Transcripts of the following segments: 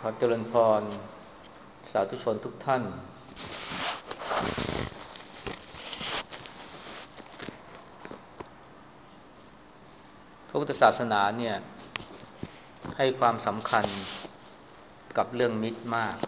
ขอเจริญพรสาธุชนทุกท่านพระพุทธศาสนาเนี่ยให้ความสำคัญกับเรื่องมิตรมาก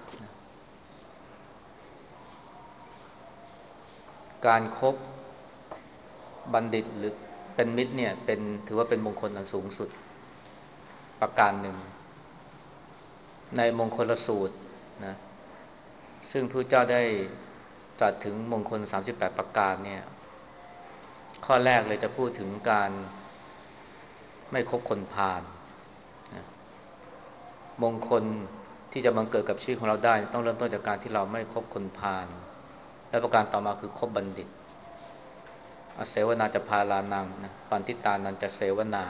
การครบบัณฑิตหรือเป็นมิตรเนี่ยถือว่าเป็นมงคลอันสูงสุดประการหนึ่งในมงคลสูตรนะซึ่งพระเจ้าได้ตรัสถึงมงคล38ประการเนี่ยข้อแรกเลยจะพูดถึงการไม่คบคนพาลนะมงคลที่จะบังเกิดกับชีวิตของเราได้ต้องเริ่มต้นจากการที่เราไม่คบคนพาลและประการต่อมาคือคบบัณฑิตอเสวนาจะพาลานังนะปันทิตานันจะเสวนา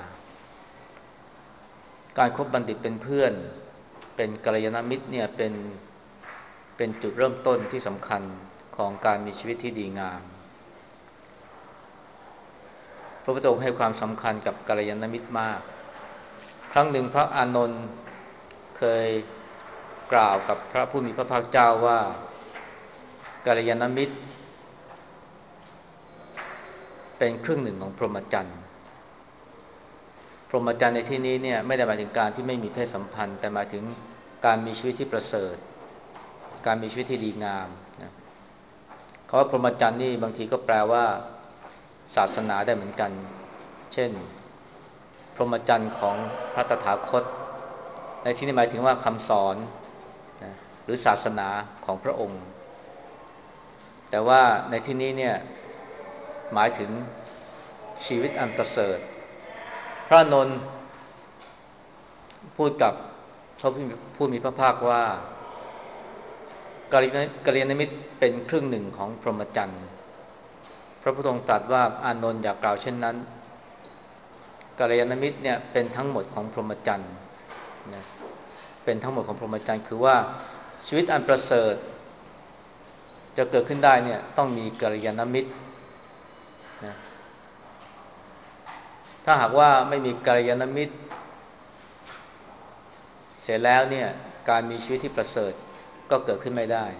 การคบบัณฑิตเป็นเพื่อนเป็นกัลยาณมิตรเนี่ยเป็นจุดเริ่มต้นที่สำคัญของการมีชีวิตที่ดีงามพระพุทธองค์ให้ความสำคัญกับกัลยาณมิตรมากครั้งหนึ่งพระอานนท์เคยกล่าวกับพระผู้มีพระภาคเจ้าว่ากัลยาณมิตรเป็นครึ่งหนึ่งของพรหมจรรย์พรหมจรรย์ในที่นี้เนี่ยไม่ได้หมายถึงการที่ไม่มีเพศสัมพันธ์แต่หมายถึงการมีชีวิตที่ประเสริฐการมีชีวิตที่ดีงามนะคำว่าพรหมจรรย์นี่บางทีก็แปลว่าศาสนาได้เหมือนกันเช่นพรหมจรรย์ของพระตถาคตในที่นี้หมายถึงว่าคำสอนนะหรือศาสนาของพระองค์แต่ว่าในที่นี้เนี่ยหมายถึงชีวิตอันประเสริฐพระนนท์พูดกับพระผู้มีพระภาคว่ากัลยาณมิตรเป็นครึ่งหนึ่งของพรหมจรรย์พระพุทธองค์ตรัสว่าอานนท์อย่ากล่าวเช่นนั้นกัลยาณมิตรเนี่ยเป็นทั้งหมดของพรหมจรรย์นะเป็นทั้งหมดของพรหมจรรย์คือว่าชีวิตอันประเสริฐจะเกิดขึ้นได้เนี่ยต้องมีกัลยาณมิตรนะถ้าหากว่าไม่มีกัลยาณมิตรเสร็จแล้วเนี่ยการมีชีวิตที่ประเสริฐก็เกิดขึ้นไม่ได้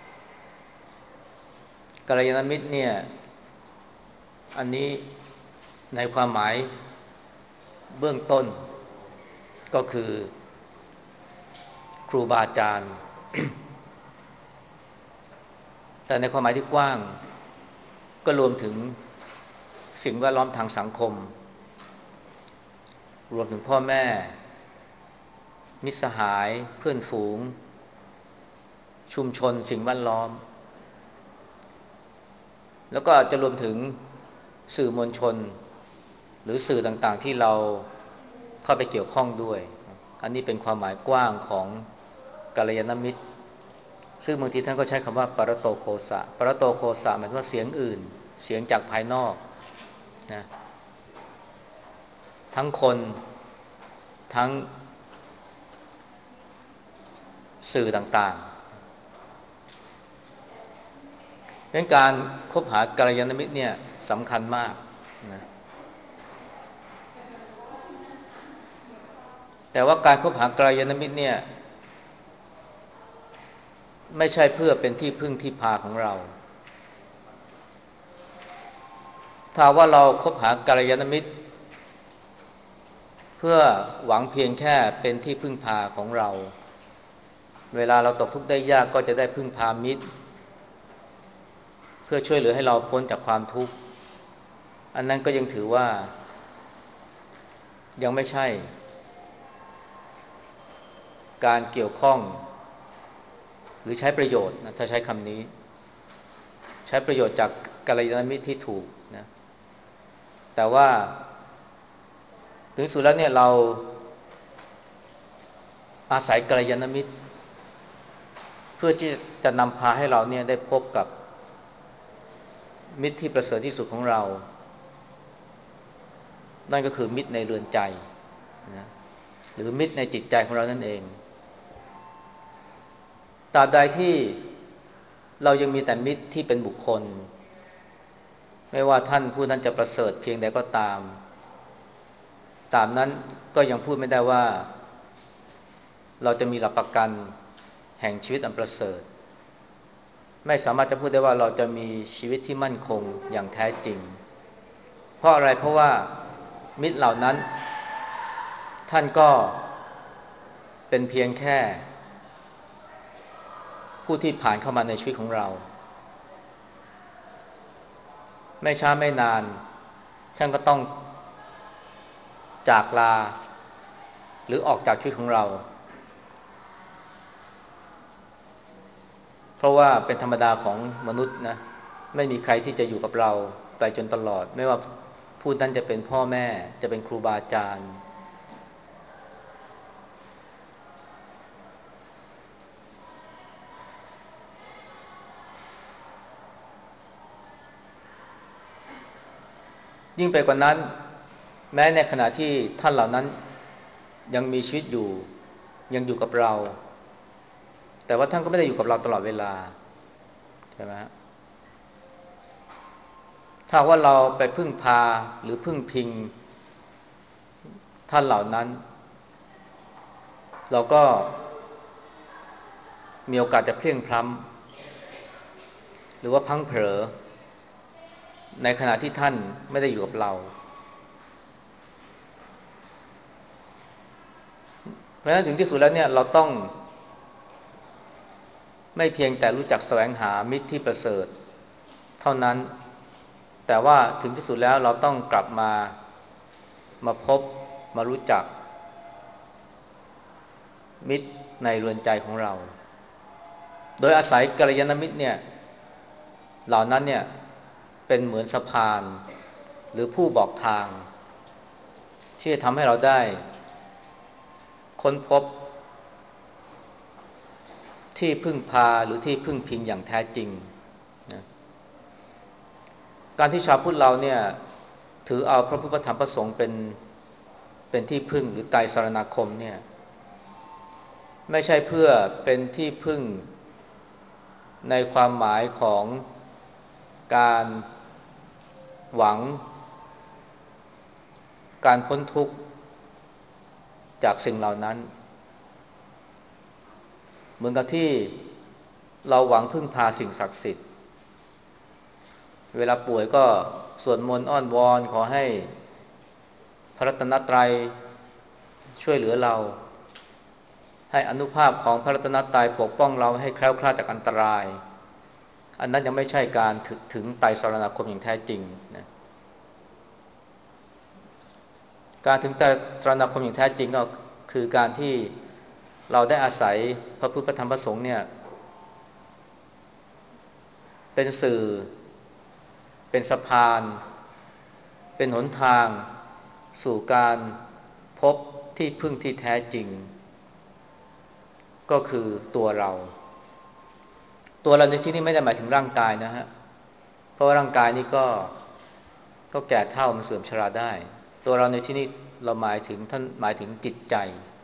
กัลยาณมิตรเนี่ยอันนี้ในความหมายเบื้องต้นก็คือครูบาอาจารย์แต่ในความหมายที่กว้างก็รวมถึงสิ่งแวดล้อมทางสังคมรวมถึงพ่อแม่มิตรสหายเพื่อนฝูงชุมชนสิ่งแวดล้อมแล้วก็อาจจะรวมถึงสื่อมวลชนหรือสื่อต่างๆที่เราเข้าไปเกี่ยวข้องด้วยอันนี้เป็นความหมายกว้างของกัลยาณมิตรซึ่งบางทีท่านก็ใช้คำว่าปรโตโคสะปรโตโคสะหมายถึงว่าเสียงอื่นเสียงจากภายนอกนะทั้งคนทั้งสื่อต่างๆเป็นการคบหากัลยาณมิตรเนี่ยสำคัญมากนะแต่ว่าการคบหากัลยาณมิตรเนี่ยไม่ใช่เพื่อเป็นที่พึ่งที่พาของเราถ้าว่าเราคบหากัลยาณมิตรเพื่อหวังเพียงแค่เป็นที่พึ่งพาของเราเวลาเราตกทุกข์ได้ยากก็จะได้พึ่งพามิตรเพื่อช่วยเหลือให้เราพ้นจากความทุกข์อันนั้นก็ยังถือว่ายังไม่ใช่การเกี่ยวข้องหรือใช้ประโยชน์นะถ้าใช้คำนี้ใช้ประโยชน์จากกัลยาณมิตรที่ถูกนะแต่ว่าถึงสุดแล้วเนี่ยเราอาศัยกัลยาณมิตรเพื่อที่จะนำพาให้เราเนี่ยได้พบกับมิตรที่ประเสริฐที่สุดของเรานั่นก็คือมิตรในเรือนใจนะหรือมิตรในจิตใจของเรานั่นเองตราบใดที่เรายังมีแต่มิตรที่เป็นบุคคลไม่ว่าท่านผู้นั้นจะประเสริฐเพียงใดก็ตามตามนั้นก็ยังพูดไม่ได้ว่าเราจะมีหลักประกันแห่งชีวิตอันประเสริฐไม่สามารถจะพูดได้ว่าเราจะมีชีวิตที่มั่นคงอย่างแท้จริงเพราะอะไรเพราะว่ามิตรเหล่านั้นท่านก็เป็นเพียงแค่ผู้ที่ผ่านเข้ามาในชีวิตของเราไม่ช้าไม่นานท่านก็ต้องจากลาหรือออกจากชีวิตของเราเพราะว่าเป็นธรรมดาของมนุษย์นะไม่มีใครที่จะอยู่กับเราไปจนตลอดไม่ว่าผู้นั้นจะเป็นพ่อแม่จะเป็นครูบาอาจารย์ยิ่งไปกว่านั้นแม้ในขณะที่ท่านเหล่านั้นยังมีชีวิตอยู่ยังอยู่กับเราแต่ว่าท่านก็ไม่ได้อยู่กับเราตลอดเวลาใช่ไหมฮะถ้าว่าเราไปพึ่งพาหรือพึ่งพิงท่านเหล่านั้นเราก็มีโอกาสจะเพลียงพล้ำหรือว่าพลั้งเผลอในขณะที่ท่านไม่ได้อยู่กับเราเพราะฉะนั้นถึงที่สุดแล้วเนี่ยเราต้องไม่เพียงแต่รู้จักแสวงหามิตรที่ประเสริฐเท่านั้นแต่ว่าถึงที่สุดแล้วเราต้องกลับมาพบมารู้จักมิตรในเรือนใจของเราโดยอาศัยกัลยาณมิตรเนี่ยเหล่านั้นเนี่ยเป็นเหมือนสะพานหรือผู้บอกทางที่จะทำให้เราได้ค้นพบที่พึ่งพาหรือที่พึ่งพิงอย่างแท้จริงนะการที่ชาวพุทธเราเนี่ยถือเอาพระพุทธธรรมพระสงฆ์เป็นที่พึ่งหรือไตรสรณคมเนี่ยไม่ใช่เพื่อเป็นที่พึ่งในความหมายของการหวังการพ้นทุกข์จากสิ่งเหล่านั้นเหมือนกับที่เราหวังพึ่งพาสิ่งศักดิ์สิทธิ์เวลาป่วยก็สวดมนต์อ้อนวอนขอให้พระรัตนตรัยช่วยเหลือเราให้อานุภาพของพระรัตนตรัยปกป้องเราให้แคล้วคลาดจากอันตรายอันนั้นยังไม่ใช่การถึงไตรสรณคมอย่างแท้จริงนะการถึงไตรสรณคมอย่างแท้จริงก็คือการที่เราได้อาศัยพระพุทธธรรมพระสงฆ์เนี่ยเป็นสื่อเป็นสะพานเป็นหนทางสู่การพบที่พึ่งที่แท้จริงก็คือตัวเราในที่นี้ไม่ได้หมายถึงร่างกายนะฮะเพราะว่าร่างกายนี่ก็แก่เฒ่ามันเสื่อมชราได้ตัวเราในที่นี้เราหมายถึงท่านหมายถึงจิตใจ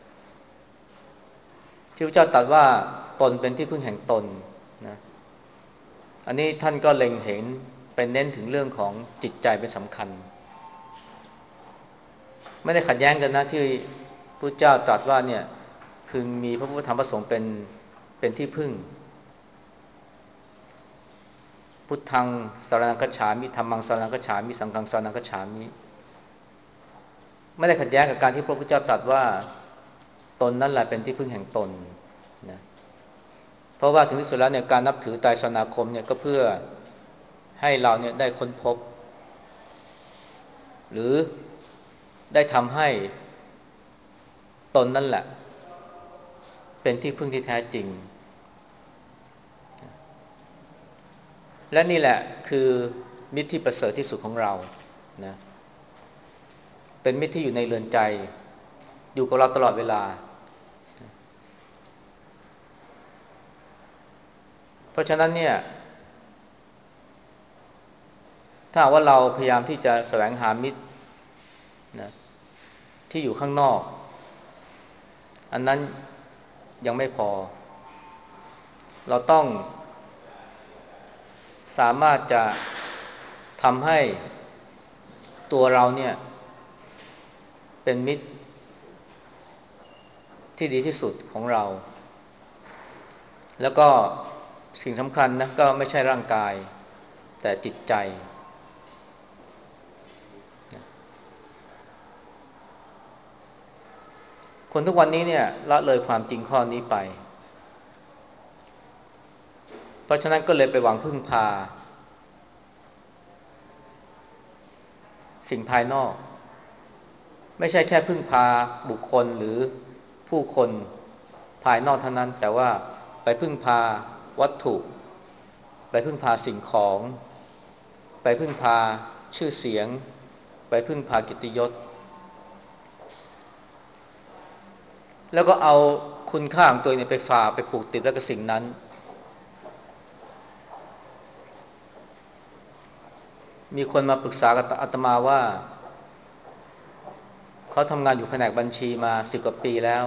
ที่พระเจ้าตรัสว่าตนเป็นที่พึ่งแห่งตนนะอันนี้ท่านก็เล็งเห็นเป็นเน้นถึงเรื่องของจิตใจเป็นสำคัญไม่ได้ขัดแย้งกันนะที่พระเจ้าตรัสว่าเนี่ยคือมีพระพุทธธรรมประสงค์เป็นที่พึ่งพุทธังสรณังคัจฉามิธัมมังสรณังคัจฉามิสังฆังสรณังคัจฉามิไม่ได้ขัดแย้งกับการที่พระพุทธเจ้าตรัสว่าตนนั่นแหละเป็นที่พึ่งแห่งตนนะเพราะว่าถึงที่สุดแล้วเนี่ยการนับถือไตรสรณคมเนี่ยก็เพื่อให้เราเนี่ยได้ค้นพบหรือได้ทำให้ตนนั่นแหละเป็นที่พึ่งที่แท้จริงและนี่แหละคือมิตรที่ประเสริฐที่สุดของเรานะเป็นมิตรที่อยู่ในเรือนใจอยู่กับเราตลอดเวลาเพราะฉะนั้นเนี่ยถ้าว่าเราพยายามที่จะแสวงหามิตรนะที่อยู่ข้างนอกอันนั้นยังไม่พอเราต้องสามารถจะทำให้ตัวเราเนี่ยเป็นมิตรที่ดีที่สุดของเราแล้วก็สิ่งสำคัญนะก็ไม่ใช่ร่างกายแต่จิตใจคนทุกวันนี้เนี่ยละเลยความจริงข้อนี้ไปเพราะฉะนั้นก็เลยไปหวังพึ่งพาสิ่งภายนอกไม่ใช่แค่พึ่งพาบุคคลหรือผู้คนภายนอกเท่านั้นแต่ว่าไปพึ่งพาวัตถุไปพึ่งพาสิ่งของไปพึ่งพาชื่อเสียงไปพึ่งพากิตติยศแล้วก็เอาคุณค่าของตัวเองไปฝากไปผูกติดไว้กับสิ่งนั้นมีคนมาปรึกษากับอาตมาว่าเขาทำงานอยู่แผนกบัญชีมา10 กว่าปีแล้ว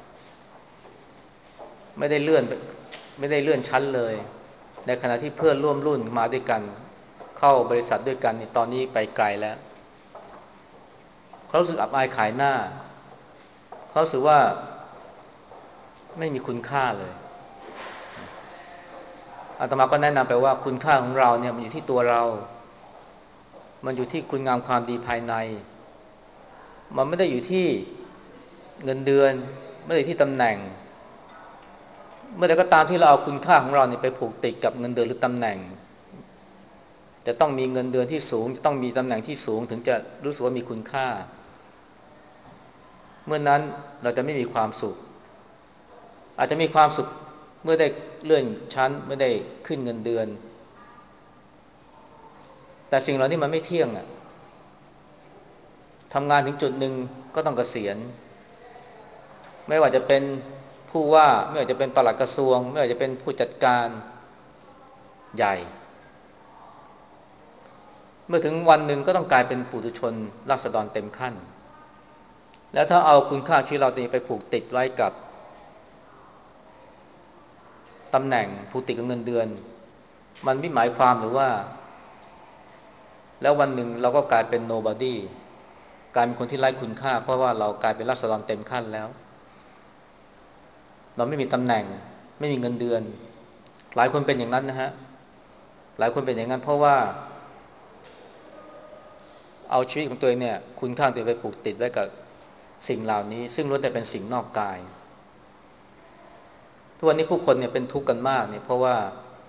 ไม่ได้เลื่อนไม่ได้เลื่อนชั้นเลยในขณะที่เพื่อนร่วมรุ่นมาด้วยกันเข้าบริษัทด้วยกันตอนนี้ไปไกลแล้วเขารู้สึกอับอายขายหน้าเขารู้สึกว่าไม่มีคุณค่าเลยอาตมาก็แนะนำไปว่าคุณค่าของเราเนี่ยมันอยู่ที่ตัวเรามันอยู่ที่คุณงามความดีภายในมันไม่ได้อยู่ที่เงินเดือนไม่ได้อยู่ที่ตำแหน่งเมื่อใดก็ตามที่เราเอาคุณค่าของเราเนี่ยไปผูกติดกับเงินเดือนหรือตำแหน่งจะต้องมีเงินเดือนที่สูงจะต้องมีตำแหน่งที่สูงถึงจะรู้สึกว่ามีคุณค่าเมื่อนั้นเราจะไม่มีความสุขอาจจะมีความสุขเมื่อได้เลื่อนชั้นเมื่อได้ขึ้นเงินเดือนแต่สิ่งเหล่านี้มันไม่เที่ยงอ่ะทำงานถึงจุดหนึ่งก็ต้องเกษียณไม่ว่าจะเป็นผู้ว่าไม่ว่าจะเป็นปลัดกระทรวงไม่ว่าจะเป็นผู้จัดการใหญ่เมื่อถึงวันหนึ่งก็ต้องกลายเป็นปุถุชนราษฎรเต็มขั้นแล้วถ้าเอาคุณค่าชีวิตเราตัวนี้ไปผูกติดไว้กับตำแหน่งผูกติดกับเงินเดือนมันไม่หมายความหรือว่าแล้ววันหนึ่งเราก็กลายเป็น nobody กลายเป็นคนที่ไร้คุณค่าเพราะว่าเรากลายเป็นราษฎรเต็มขั้นแล้วเราไม่มีตำแหน่งไม่มีเงินเดือนหลายคนเป็นอย่างนั้นนะฮะหลายคนเป็นอย่างนั้นเพราะว่าเอาชีวิตของตัวเองเนี่ยคุณค่าตัวเองไปผูกติดไว้กับสิ่งเหล่านี้ซึ่งล้วนแต่เป็นสิ่งนอกกายทุกวันนี้ผู้คนเนี่ยเป็นทุกข์กันมากเนี่ยเพราะว่า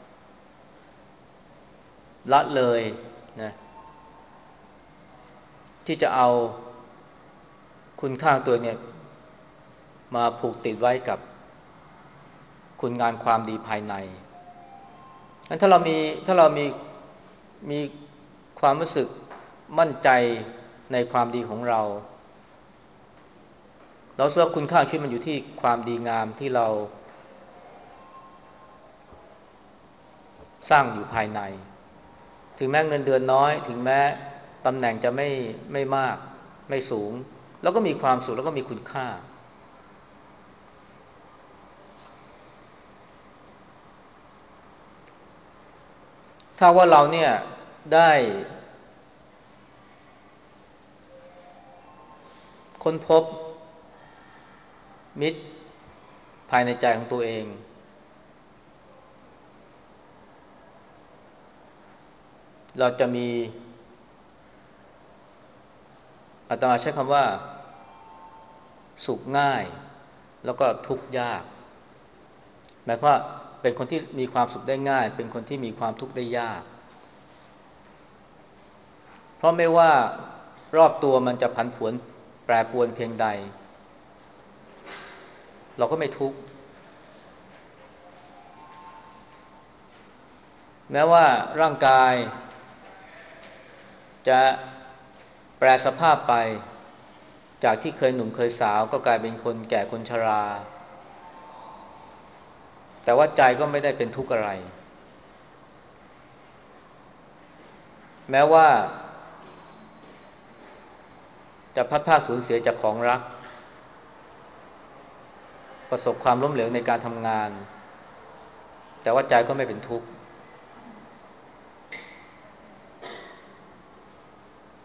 ละเลยนะที่จะเอาคุณค่าตัวเนี่ยมาผูกติดไว้กับคุณงามความดีภายในงั้นถ้าเรามีความรู้สึกมั่นใจในความดีของเราเราเชื่อว่าคุณค่าชีวิตมันอยู่ที่ความดีงามที่เราสร้างอยู่ภายในถึงแม้เงินเดือนน้อยถึงแม้ตำแหน่งจะไม่มากไม่สูงแล้วก็มีความสุขแล้วก็มีคุณค่าถ้าว่าเราเนี่ยได้ค้นพบมิตรภายในใจของตัวเองเราจะมีอาตมาใช้คำว่าสุขง่ายแล้วก็ทุกข์ยากหมายความว่าเป็นคนที่มีความสุขได้ง่ายเป็นคนที่มีความทุกข์ได้ยากเพราะไม่ว่ารอบตัวมันจะผันผวนแปรปรวนเพียงใดเราก็ไม่ทุกข์แม้ว่าร่างกายจะแปรสภาพไปจากที่เคยหนุ่มเคยสาวก็กลายเป็นคนแก่คนชราแต่ว่าใจก็ไม่ได้เป็นทุกข์อะไรแม้ว่าจะพัดพรากสูญเสียจากของรักประสบความล้มเหลวในการทำงานแต่ว่าใจก็ไม่เป็นทุกข์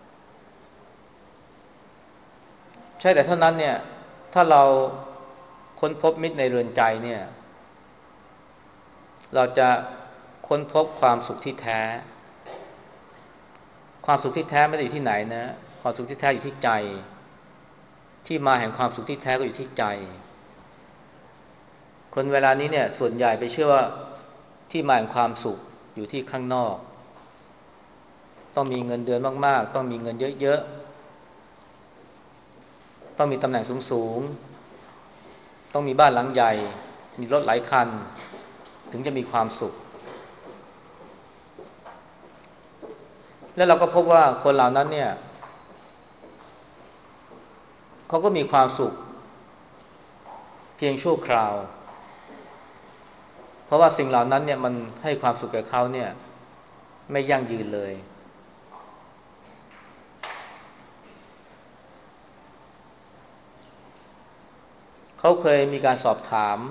ใช่แต่เท่านั้นเนี่ยถ้าเราค้นพบมิตรในเรือนใจเนี่ยเราจะค้นพบความสุขที่แท้ความสุขที่แท้ไม่ได้อยู่ที่ไหนนะความสุขที่แท้อยู่ที่ใจที่มาแห่งความสุขที่แท้ก็อยู่ที่ใจคนเวลานี้เนี่ยส่วนใหญ่ไปเชื่อว่าที่มาแห่งความสุขอยู่ที่ข้างนอกต้องมีเงินเดือนมากๆต้องมีเงินเยอะๆต้องมีตำแหน่งสูงๆต้องมีบ้านหลังใหญ่มีรถหลายคันถึงจะมีความสุขแล้วเราก็พบว่าคนเหล่านั้นเนี่ยเขาก็มีความสุขเพียงชั่วคราวเพราะว่าสิ่งเหล่านั้นเนี่ยมันให้ความสุขแก่เขาเนี่ยไม่ยั่งยืนเลยเขาเคยมีการสอบถาม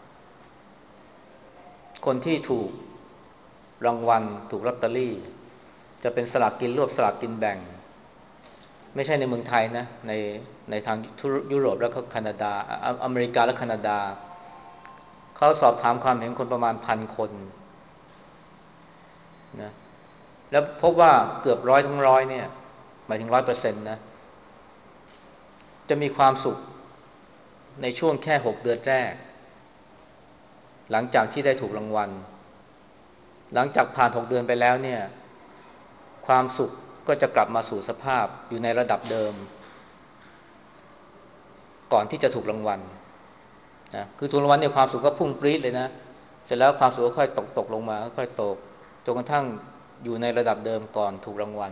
คนที่ถูกรางวัลถูกลอตเตอรี่จะเป็นสลากกินรวบสลากกินแบ่งไม่ใช่ในเมืองไทยนะในทางยุโรปแล้วก็แคนาดาอเมริกาและแคนาดาเขาสอบถามความเห็นคนประมาณ1,000 คนนะแล้วพบว่าเกือบร้อยทั้งร้อยเนี่ยหมายถึง100%นะจะมีความสุขในช่วงแค่6 เดือนแรกหลังจากที่ได้ถูกรางวัลหลังจากผ่าน6 เดือนไปแล้วเนี่ยความสุขก็จะกลับมาสู่สภาพอยู่ในระดับเดิมก่อนที่จะถูกรางวัลนะคือถูกรางวัลเนี่ยความสุขก็พุ่งปรี๊ดเลยนะเสร็จแล้วความสุขก็ค่อยตกลงมาค่อยตกจนกระทั่งอยู่ในระดับเดิมก่อนถูกรางวัล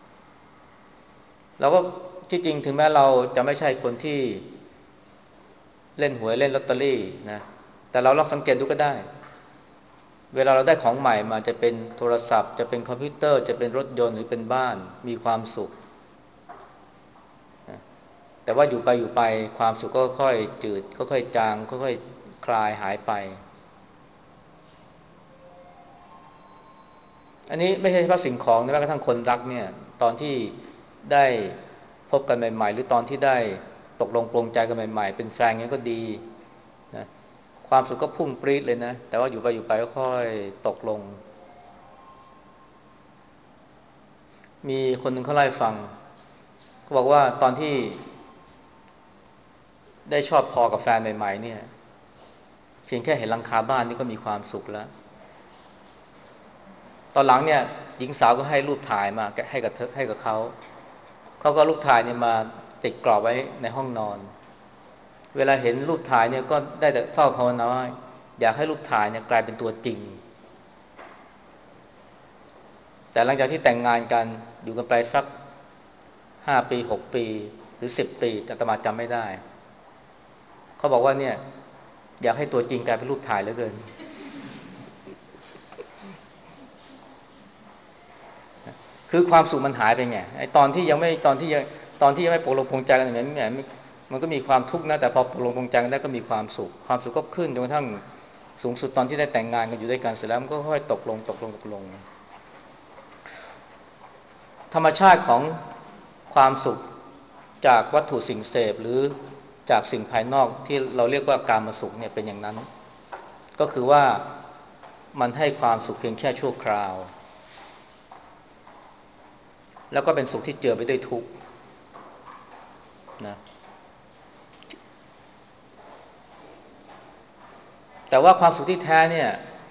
เราก็ที่จริงถึงแม้เราจะไม่ใช่คนที่เล่นหวยเล่นลอตเตอรี่นะแต่เราลองสังเกตดูก็ได้เวลาเราได้ของใหม่มาจะเป็นโทรศัพท์จะเป็นคอมพิวเตอร์จะเป็นรถยนต์หรือเป็นบ้านมีความสุขนะแต่ว่าอยู่ไปความสุขก็ค่อยจืดค่อยจางค่อยคลายหายไปอันนี้ไม่ใช่เฉพาะสิ่งของนะแม้กระทั่งคนรักเนี่ยตอนที่ได้พบกันใหม่ๆหรือตอนที่ได้ตกลงปลงใจกันใหม่ๆเป็นแฟนกันก็ดีนะความสุขก็พุ่งปรี๊ดเลยนะแต่ว่าอยู่ไปก็ค่อยตกลงมีคนหนึ่งเขาเล่าให้ฟังเขาบอกว่าตอนที่ได้ชอบพอกับแฟนใหม่ๆเนี่ยเพียงแค่เห็นหลังคาบ้านนี่ก็มีความสุขแล้วตอนหลังเนี่ยหญิงสาวก็ให้รูปถ่ายมาให้กับเธอให้กับเขาก็รูปถ่ายเนี่ยมาติดกรอบไว้ในห้องนอนเวลาเห็นรูปถ่ายเนี่ยก็ได้แต่เฝ้าภาวนาว่าอยากให้รูปถ่ายเนี่ยกลายเป็นตัวจริงแต่หลังจากที่แต่งงานกันอยู่กันไปสัก5 ปี6 ปีหรือ10 ปีอาตมาจำไม่ได้เขาบอกว่าเนี่ยอยากให้ตัวจริงกลายเป็นรูปถ่ายเหลือเกินคือความสุขมันหายไปไงไอ้ตอนที่ยังไม่ปกลงปลงใจกันอย่างนี้แหมมันก็มีความทุกข์นะแต่พอปกลงปลงใจกันได้ก็มีความสุขก็ขึ้นจนกระทั่งสูงสุดตอนที่ได้แต่งงานกันอยู่ด้วยกันเสร็จแล้วมันก็ค่อยตกลงธรรมชาติของความสุขจากวัตถุสิ่งเสพหรือจากสิ่งภายนอกที่เราเรียกว่ากามสุขเนี่ยเป็นอย่างนั้นก็คือว่ามันให้ความสุขเพียงแค่ชั่วคราวแล้วก็เป็นสุขที่เจือไปด้วยทุกข์นะแต่ว่าความสุขที่แท้เนี่ย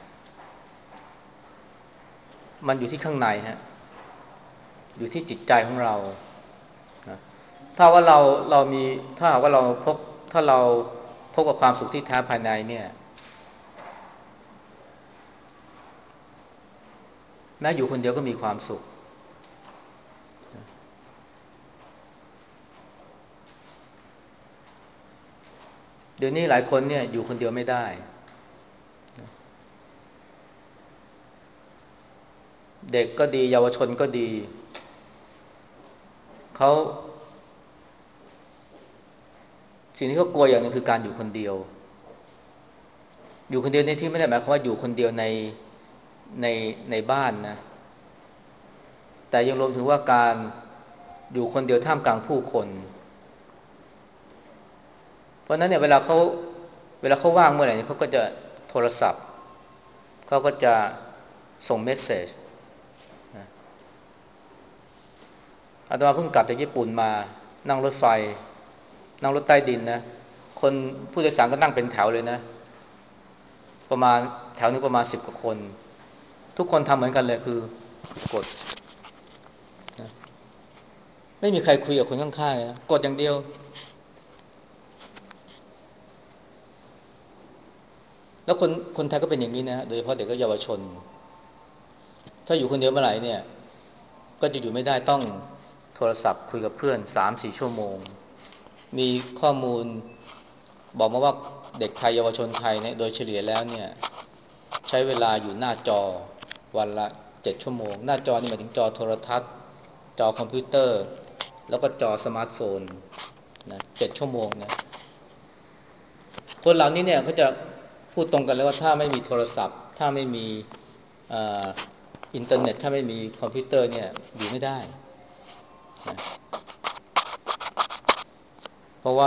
มันอยู่ที่ข้างในฮะอยู่ที่จิตใจของเรานะถ้าว่าเรามีถ้าว่าเราพบถ้าเราพบกับความสุขที่แท้ภายในเนี่ยแม้อยู่คนเดียวก็มีความสุขเดี๋ยวนี้หลายคนเนี่ยอยู่คนเดียวไม่ได้เด็กก็ดีเยาวชนก็ดีเขาสิ่งที่เขากลัวอย่างหนึงคือการอยู่คนเดียวอยู่คนเดียวในที่ไม่ได้หมายความว่าอยู่คนเดียวในในบ้านนะแต่ยังรวมถึงว่าการอยู่คนเดียวท่ามกลางผู้คนเพราะฉะนั้นเนี่ยเวลาเขาเวลาเขาว่างเมื่อไหร่เขาก็จะโทรศัพท์เขาก็จะส่งเมสเซจอาตมาเพิ่งกลับจากญี่ปุ่นมานั่งรถไฟนั่งรถใต้ดินนะคนผู้โดยสารก็นั่งเป็นแถวเลยนะประมาณแถวนึงประมาณ10 กว่าคนทุกคนทำเหมือนกันเลยคือกดนะไม่มีใครคุยกับคนข้างๆนะกดอย่างเดียวแล้วคนไทยก็เป็นอย่างนี้นะโดยเฉพาะเด็กและเยาวชนถ้าอยู่คนเดียวเมื่อไหร่เนี่ยก็จะอยู่ไม่ได้ต้องโทรศัพท์คุยกับเพื่อน3-4 ชั่วโมงมีข้อมูลบอกมาว่าเด็กไทยเยาวชนไทยเนี่ยโดยเฉลี่ยแล้วเนี่ยใช้เวลาอยู่หน้าจอวันละ7 ชั่วโมงหน้าจอนี่หมายถึงจอโทรทัศน์จอคอมพิวเตอร์แล้วก็จอสมาร์ทโฟนนะ7 ชั่วโมงนะคนเหล่านี้เนี่ยเขาจะพูดตรงกันเลยว่าถ้าไม่มีโทรศัพท์ถ้าไม่มีอ่าอินเทอร์เน็ตถ้าไม่มีคอมพิวเตอร์เนี่ยอยู่ไม่ได้นะเพราะว่า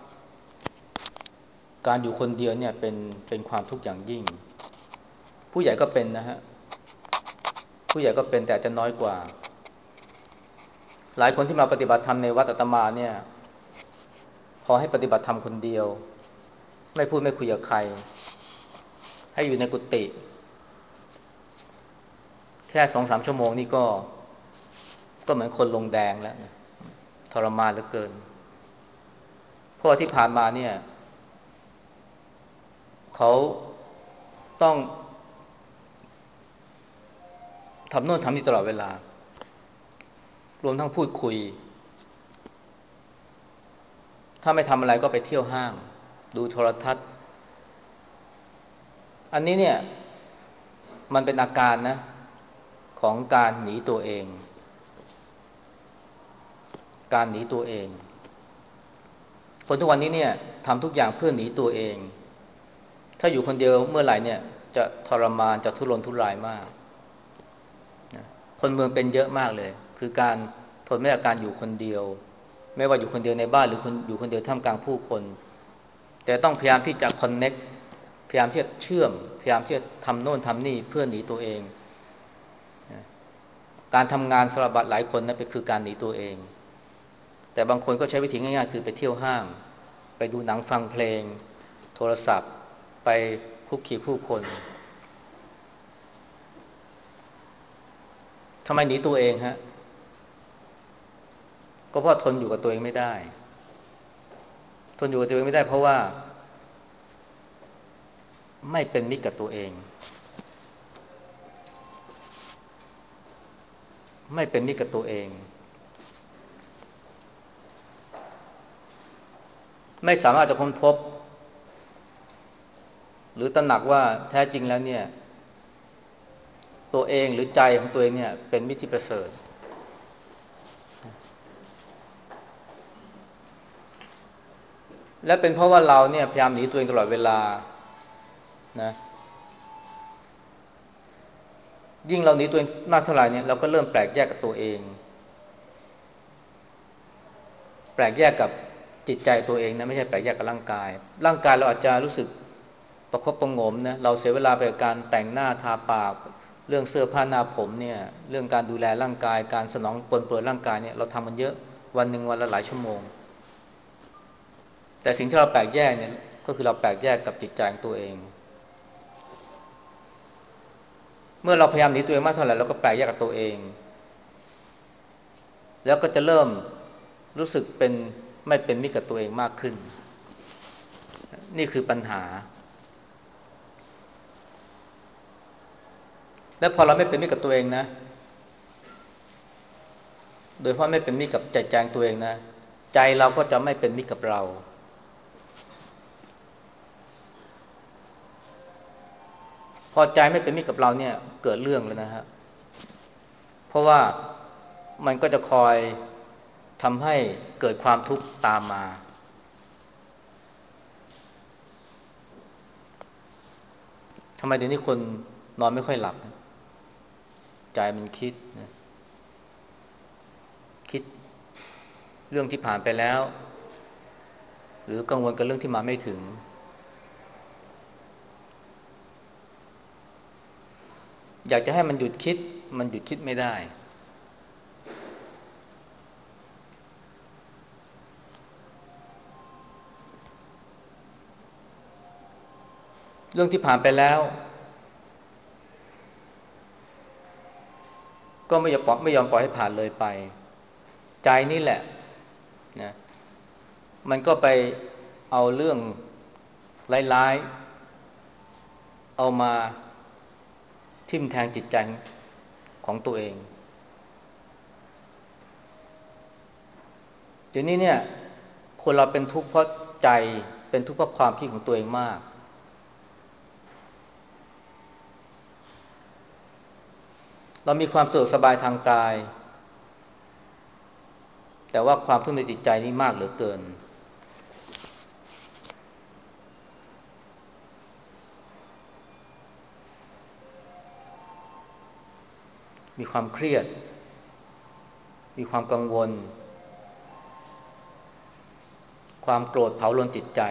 การอยู่คนเดียวเนี่ยเป็นความทุกข์อย่างยิ่งผู้ใหญ่ก็เป็นนะฮะผู้ใหญ่ก็เป็นแต่จะน้อยกว่าหลายคนที่มาปฏิบัติธรรมในวัดอาตมาเนี่ยขอให้ปฏิบัติธรรมคนเดียวไม่พูดไม่คุยกับใครให้อยู่ในกุฏิแค่2-3 ชั่วโมงนี่ก็เหมือนคนลงแดงแล้วทรมานเหลือเกินเพราะที่ผ่านมาเนี่ยเขาต้องทำโน่นทำนี่ตลอดเวลารวมทั้งพูดคุยถ้าไม่ทำอะไรก็ไปเที่ยวห้างดูโทรทัศน์อันนี้เนี่ยมันเป็นอาการนะของการหนีตัวเองการหนีตัวเองคนทุกวันนี้เนี่ยทำทุกอย่างเพื่อหนีตัวเองถ้าอยู่คนเดียวเมื่อไหร่เนี่ยจะทรมานจะทุรนทุรายมากนะคนเมืองเป็นเยอะมากเลยคือการทนไม่ได้การอยู่คนเดียวไม่ว่าอยู่คนเดียวในบ้านหรือคนอยู่คนเดียวท่ามกลางผู้คนแต่ต้องพยายามที่จะคอนเน็กพยายามที่จะเชื่อมพยายามที่จะทำโน่นทำนี่เพื่อหนีตัวเองนะการทำงานสำหรับหลายคนนะเป็นคือการหนีตัวเองแต่บางคนก็ใช้วิธีง่ายๆคือไปเที่ยวห้างไปดูหนังฟังเพลงโทรศัพท์ไปคุกคีผู้คนทำไมหนีตัวเองฮะก็เพราะทนอยู่กับตัวเองไม่ได้ทนอยู่กับตัวเองไม่ได้เพราะว่าไม่เป็นมิตรกับตัวเองไม่เป็นมิตรกับตัวเองไม่สามารถจะค้นพบหรือตระหนักว่าแท้จริงแล้วเนี่ยตัวเองหรือใจของตัวเองเนี่ยเป็นมิตรที่ประเสริฐและเป็นเพราะว่าเราเนี่ยพยายามหนีตัวเองตลอดเวลานะยิ่งเราหนีตัวเองมากเท่าไหร่เนี่ยเราก็เริ่มแปลกแยกกับตัวเองแปลกแยกกับจิตใจตัวเองนะไม่ใช่แปลกแยกกับร่างกายร่างกายเราอาจจะรู้สึกประคบประหงมนะเราเสียเวลาไปกับการแต่งหน้าทาปากเรื่องเสื้อผ้าหน้าผมเนี่ยเรื่องการดูแลร่างกายการสนองปรนเปื้อนร่างกายเนี่ยเราทำมันเยอะวันหนึ่งวันละหลายชั่วโมงแต่สิ่งที่เราแปลกแยกเนี่ยก็คือเราแปลกแยกกับจิตใจของตัวเองเมื่อเราพยายามหนีตัวเองมากเท่าไหร่เราก็แปลกแยกกับตัวเองแล้วก็จะเริ่มรู้สึกเป็นไม่เป็นมิตรกับตัวเองมากขึ้นนี่คือปัญหาและพอเราไม่เป็นมิตรกับตัวเองนะโดยเพราะไม่เป็นมิตรกับใจแจงตัวเองนะใจเราก็จะไม่เป็นมิตรกับเราพอใจไม่เป็นมิตรกับเราเนี่ยเกิดเรื่องแล้วนะฮะเพราะว่ามันก็จะคอยทำให้เกิดความทุกข์ตามมาทำไมเดี๋ยวนี้คนนอนไม่ค่อยหลับใจมันคิดนะคิดเรื่องที่ผ่านไปแล้วหรือกังวลกับเรื่องที่มาไม่ถึงอยากจะให้มันหยุดคิดมันหยุดคิดไม่ได้เรื่องที่ผ่านไปแล้วก็ไม่ยอมปล่อยให้ผ่านเลยไปใจนี่แหละนะมันก็ไปเอาเรื่องร้ายๆเอามาทิ่มแทงจิตใจของตัวเองเดี๋ยวนี้เนี่ยคนเราเป็นทุกข์เพราะใจเป็นทุกข์เพราะความคิดของตัวเองมากเรามีความสะดวกสบายทางกายแต่ว่าความทุกข์ในจิตใจนี่มากเหลือเกินมีความเครียดมีความกังวลความโกรธเผาลนจิตใจ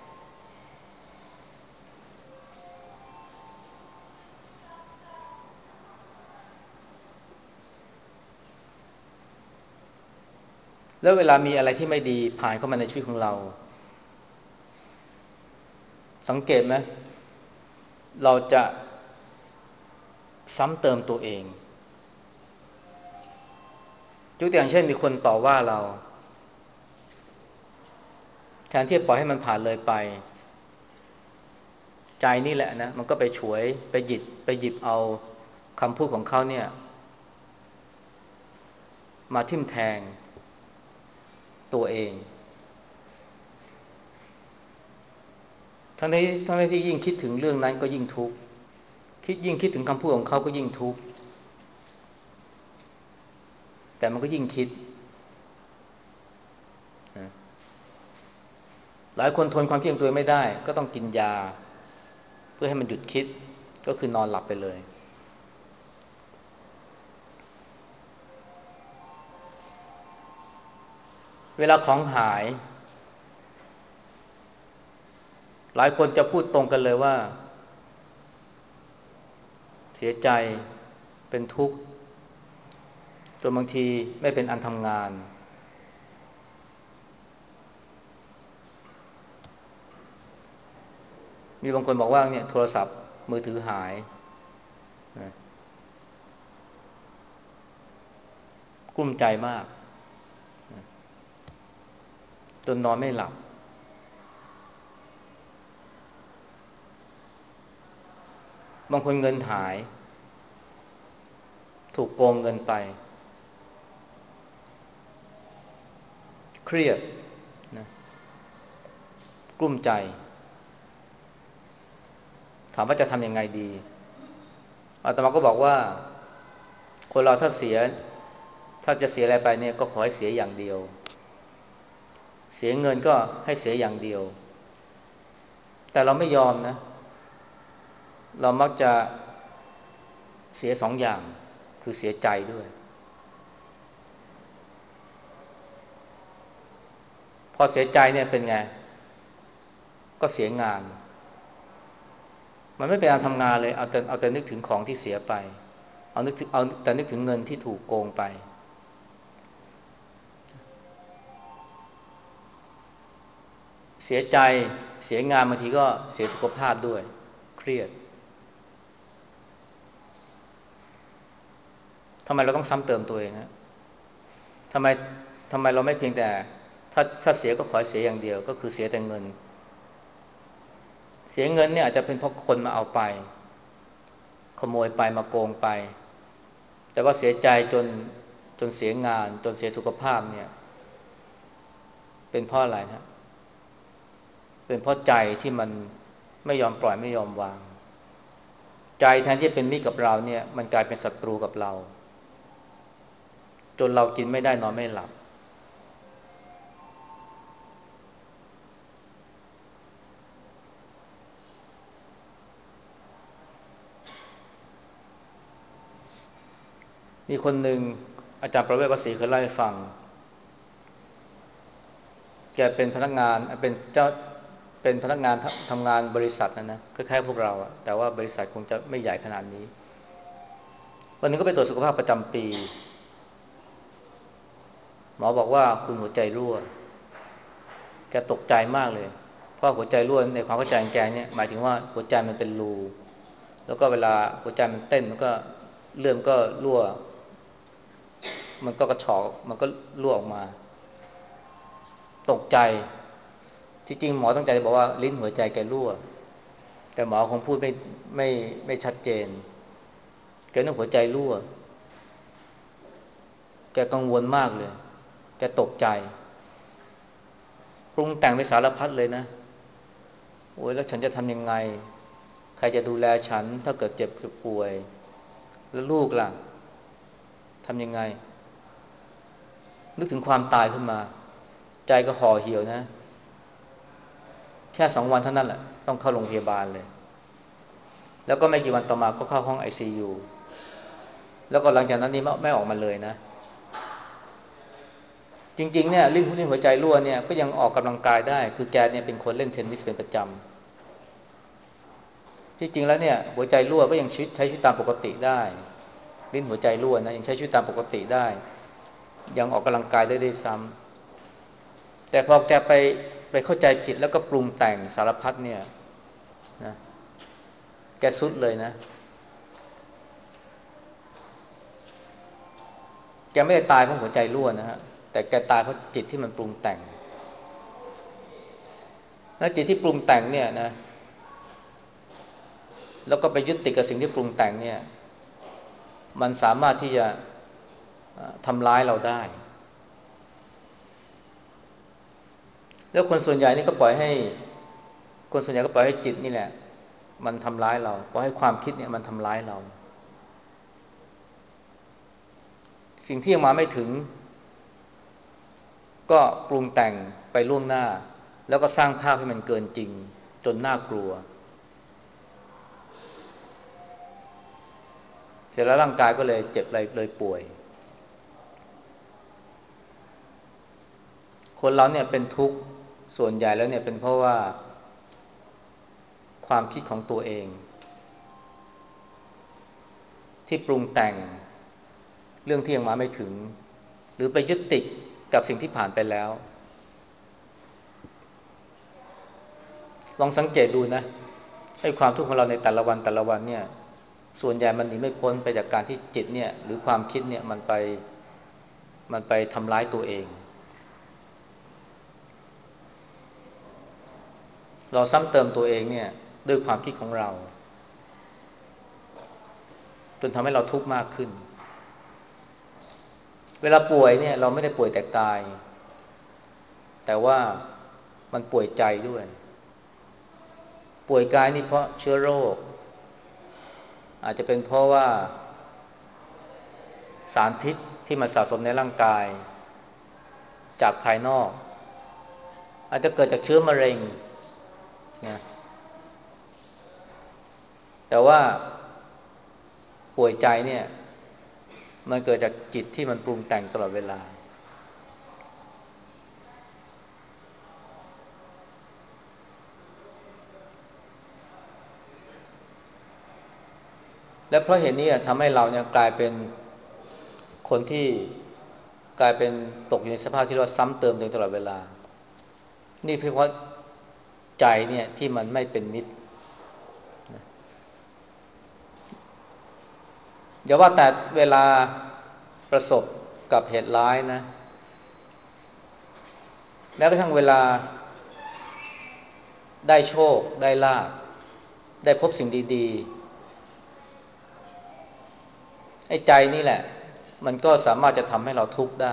แล้วเวลามีอะไรที่ไม่ดีผ่านเข้ามาในชีวิตของเราสังเกตไหมเราจะซ้ำเติมตัวเองยกตัวอย่างเช่นมีคนต่อว่าเราแทนที่จะปล่อยให้มันผ่านเลยไปใจนี่แหละนะมันก็ไปฉวยไปหยิบเอาคำพูดของเขาเนี่ยมาทิ่มแทงตัวเองทั้งที่ยิ่งคิดถึงเรื่องนั้นก็ยิ่งทุกข์ยิ่งคิดถึงคำพูดของเขาก็ยิ่งทุกข์แต่มันก็ยิ่งคิดนะหลายคนทนความคิดของตัวเองไม่ได้ก็ต้องกินยาเพื่อให้มันหยุดคิดก็คือนอนหลับไปเลยเวลาของหายหลายคนจะพูดตรงกันเลยว่าเสียใจเป็นทุกข์จนบางทีไม่เป็นอันทำงานมีบางคนบอกว่าเนี่ยโทรศัพท์มือถือหายนะกลุ้มใจมากจนนอนไม่หลับบางคนเงินหายถูกโกงเงินไปเครียดนะกลุ้มใจถามว่าจะทำยังไงดีอาตมาก็บอกว่าคนเราถ้าจะเสียอะไรไปเนี่ยก็ขอให้เสียอย่างเดียวเสียเงินก็ให้เสียอย่างเดียวแต่เราไม่ยอมนะเรามักจะเสียสองอย่างคือเสียใจด้วยพอเสียใจเนี่ยเป็นไงก็เสียงานมันไม่เป็นการทำงานเลยเอาแต่นึกถึงของที่เสียไปเอาแต่นึกถึงเงินที่ถูกโกงไปเสียใจเสียงานบางทีก็เสียสุขภาพด้วยเครียดทำไมเราต้องซ้ำเติมตัวเองฮะทำไมทำไมเราไม่เพียงแต่ถ้าเสียก็ขอให้เสียอย่างเดียวก็คือเสียแต่เงินเสียเงินเนี่ยอาจจะเป็นเพราะคนมาเอาไปขโมยไปมาโกงไปแต่ว่าเสียใจจนเสียงานจนเสียสุขภาพเนี่ยเป็นเพราะอะไรฮะเป็นเพราะใจที่มันไม่ยอมปล่อยไม่ยอมวางใจแทนที่จะเป็นมิตรกับเราเนี่ยมันกลายเป็นศัตรูกับเราจนเรากินไม่ได้นอนไม่หลับมีคนหนึ่งอาจารย์ประเวศวสีเคยเล่าให้ฟังแกเป็นพนักงานเป็นพนักงานทำงานบริษัทนะคล้ายๆพวกเราอะแต่ว่าบริษัทคงจะไม่ใหญ่ขนาดนี้วันนึงก็ไปตรวจสุขภาพประจำปีหมอบอกว่าคุณหัวใจรั่วแกตกใจมากเลยเพราะหัวใจรั่วในความเข้าใจของแกเนี่ยหมายถึงว่าหัวใจมันเป็นรูแล้วก็เวลาหัวใจมันเต้นมันก็เลือดก็รั่วมันก็กระชอกมันก็รั่วออกมาตกใจที่จริงหมอตั้งใจจะบอกว่าลิ้นหัวใจแกรั่วแต่หมอคงพูดไม่ไม่ชัดเจนแกนึกหัวใจรั่วแกกังวลมากเลยแกตกใจปรุงแต่งไปสารพัดเลยนะโอ้ยแล้วฉันจะทำยังไงใครจะดูแลฉันถ้าเกิดเจ็บหรือป่วยแล้วลูกล่ะทำยังไงนึกถึงความตายขึ้นมาใจก็ห่อเหี่ยวนะแค่2 วันเท่านั้นแหละต้องเข้าโรงพยาบาลเลยแล้วก็ไม่กี่วันต่อมาก็เข้าห้อง ICU แล้วก็หลังจากนั้นนี่ไม่ออกมาเลยนะจริงๆเนี่ยลิ้นหัวใจรั่วเนี่ยก็ยังออกกำลังกายได้คือแกเนี่ยเป็นคนเล่นเทนนิสเป็นประจำที่จริงแล้วเนี่ยหัวใจรั่วก็ยังใช้ชีวิตตามปกติได้ลิ้นหัวใจรั่วนะยังใช้ชีวิตตามปกติได้ยังออกกำลังกายได้ด้วยซ้ำแต่พอแกไปเข้าใจผิดแล้วก็ปรุงแต่งสารพัดเนี่ยนะแกสุดเลยนะแกไม่ได้ตายเพราะหัวใจรั่วนะฮะแต่แกตายเพราะจิตที่มันปรุงแต่งและจิตที่ปรุงแต่งเนี่ยนะแล้วก็ไปยึดติดกับสิ่งที่ปรุงแต่งเนี่ยมันสามารถที่จะทำร้ายเราได้แล้วคนส่วนใหญ่นี่ก็ปล่อยให้คนส่วนใหญ่ก็ปล่อยให้จิตนี่แหละมันทำร้ายเราปล่อยให้ความคิดเนี่ยมันทำร้ายเราสิ่งที่ยังมาไม่ถึงก็ปรุงแต่งไปล่วงหน้าแล้วก็สร้างภาพให้มันเกินจริงจนน่ากลัวเสร็จแล้วร่างกายก็เลยเจ็บเลยป่วยคนเราเนี่ยเป็นทุกข์ส่วนใหญ่แล้วเนี่ยเป็นเพราะว่าความคิดของตัวเองที่ปรุงแต่งเรื่องที่ยังมาไม่ถึงหรือไปยึดติดกับสิ่งที่ผ่านไปแล้วลองสังเกตดูนะให้ความทุกข์ของเราในแต่ละวันเนี่ยส่วนใหญ่มันหนีไม่พ้นไปจากการที่จิตเนี่ยหรือความคิดเนี่ยมันไปทำร้ายตัวเองเราซ้ำเติมตัวเองเนี่ยด้วยความคิดของเราจนทำให้เราทุกข์มากขึ้นเวลาป่วยเนี่ยเราไม่ได้ป่วยแต่กายแต่ว่ามันป่วยใจด้วยป่วยกายนี่เพราะเชื้อโรคอาจจะเป็นเพราะว่าสารพิษที่มันสะสมในร่างกายจากภายนอกอาจจะเกิดจากเชื้อมะเร็งนะแต่ว่าป่วยใจเนี่ยมันเกิดจากจิตที่มันปรุงแต่งตลอดเวลาและเพราะเหตุนี้ทำให้เราเนี่ยกลายเป็นคนที่กลายเป็นตกอยู่ในสภาพที่เราซ้ำเติมตัวเองตลอดเวลานี่เพราะใจเนี่ยที่มันไม่เป็นมิตรอย่าว่าแต่เวลาประสบกับเหตุร้ายนะแม้กระทั่งเวลาได้โชคได้ลาภได้พบสิ่งดีๆไอ้ใจนี่แหละมันก็สามารถจะทำให้เราทุกข์ได้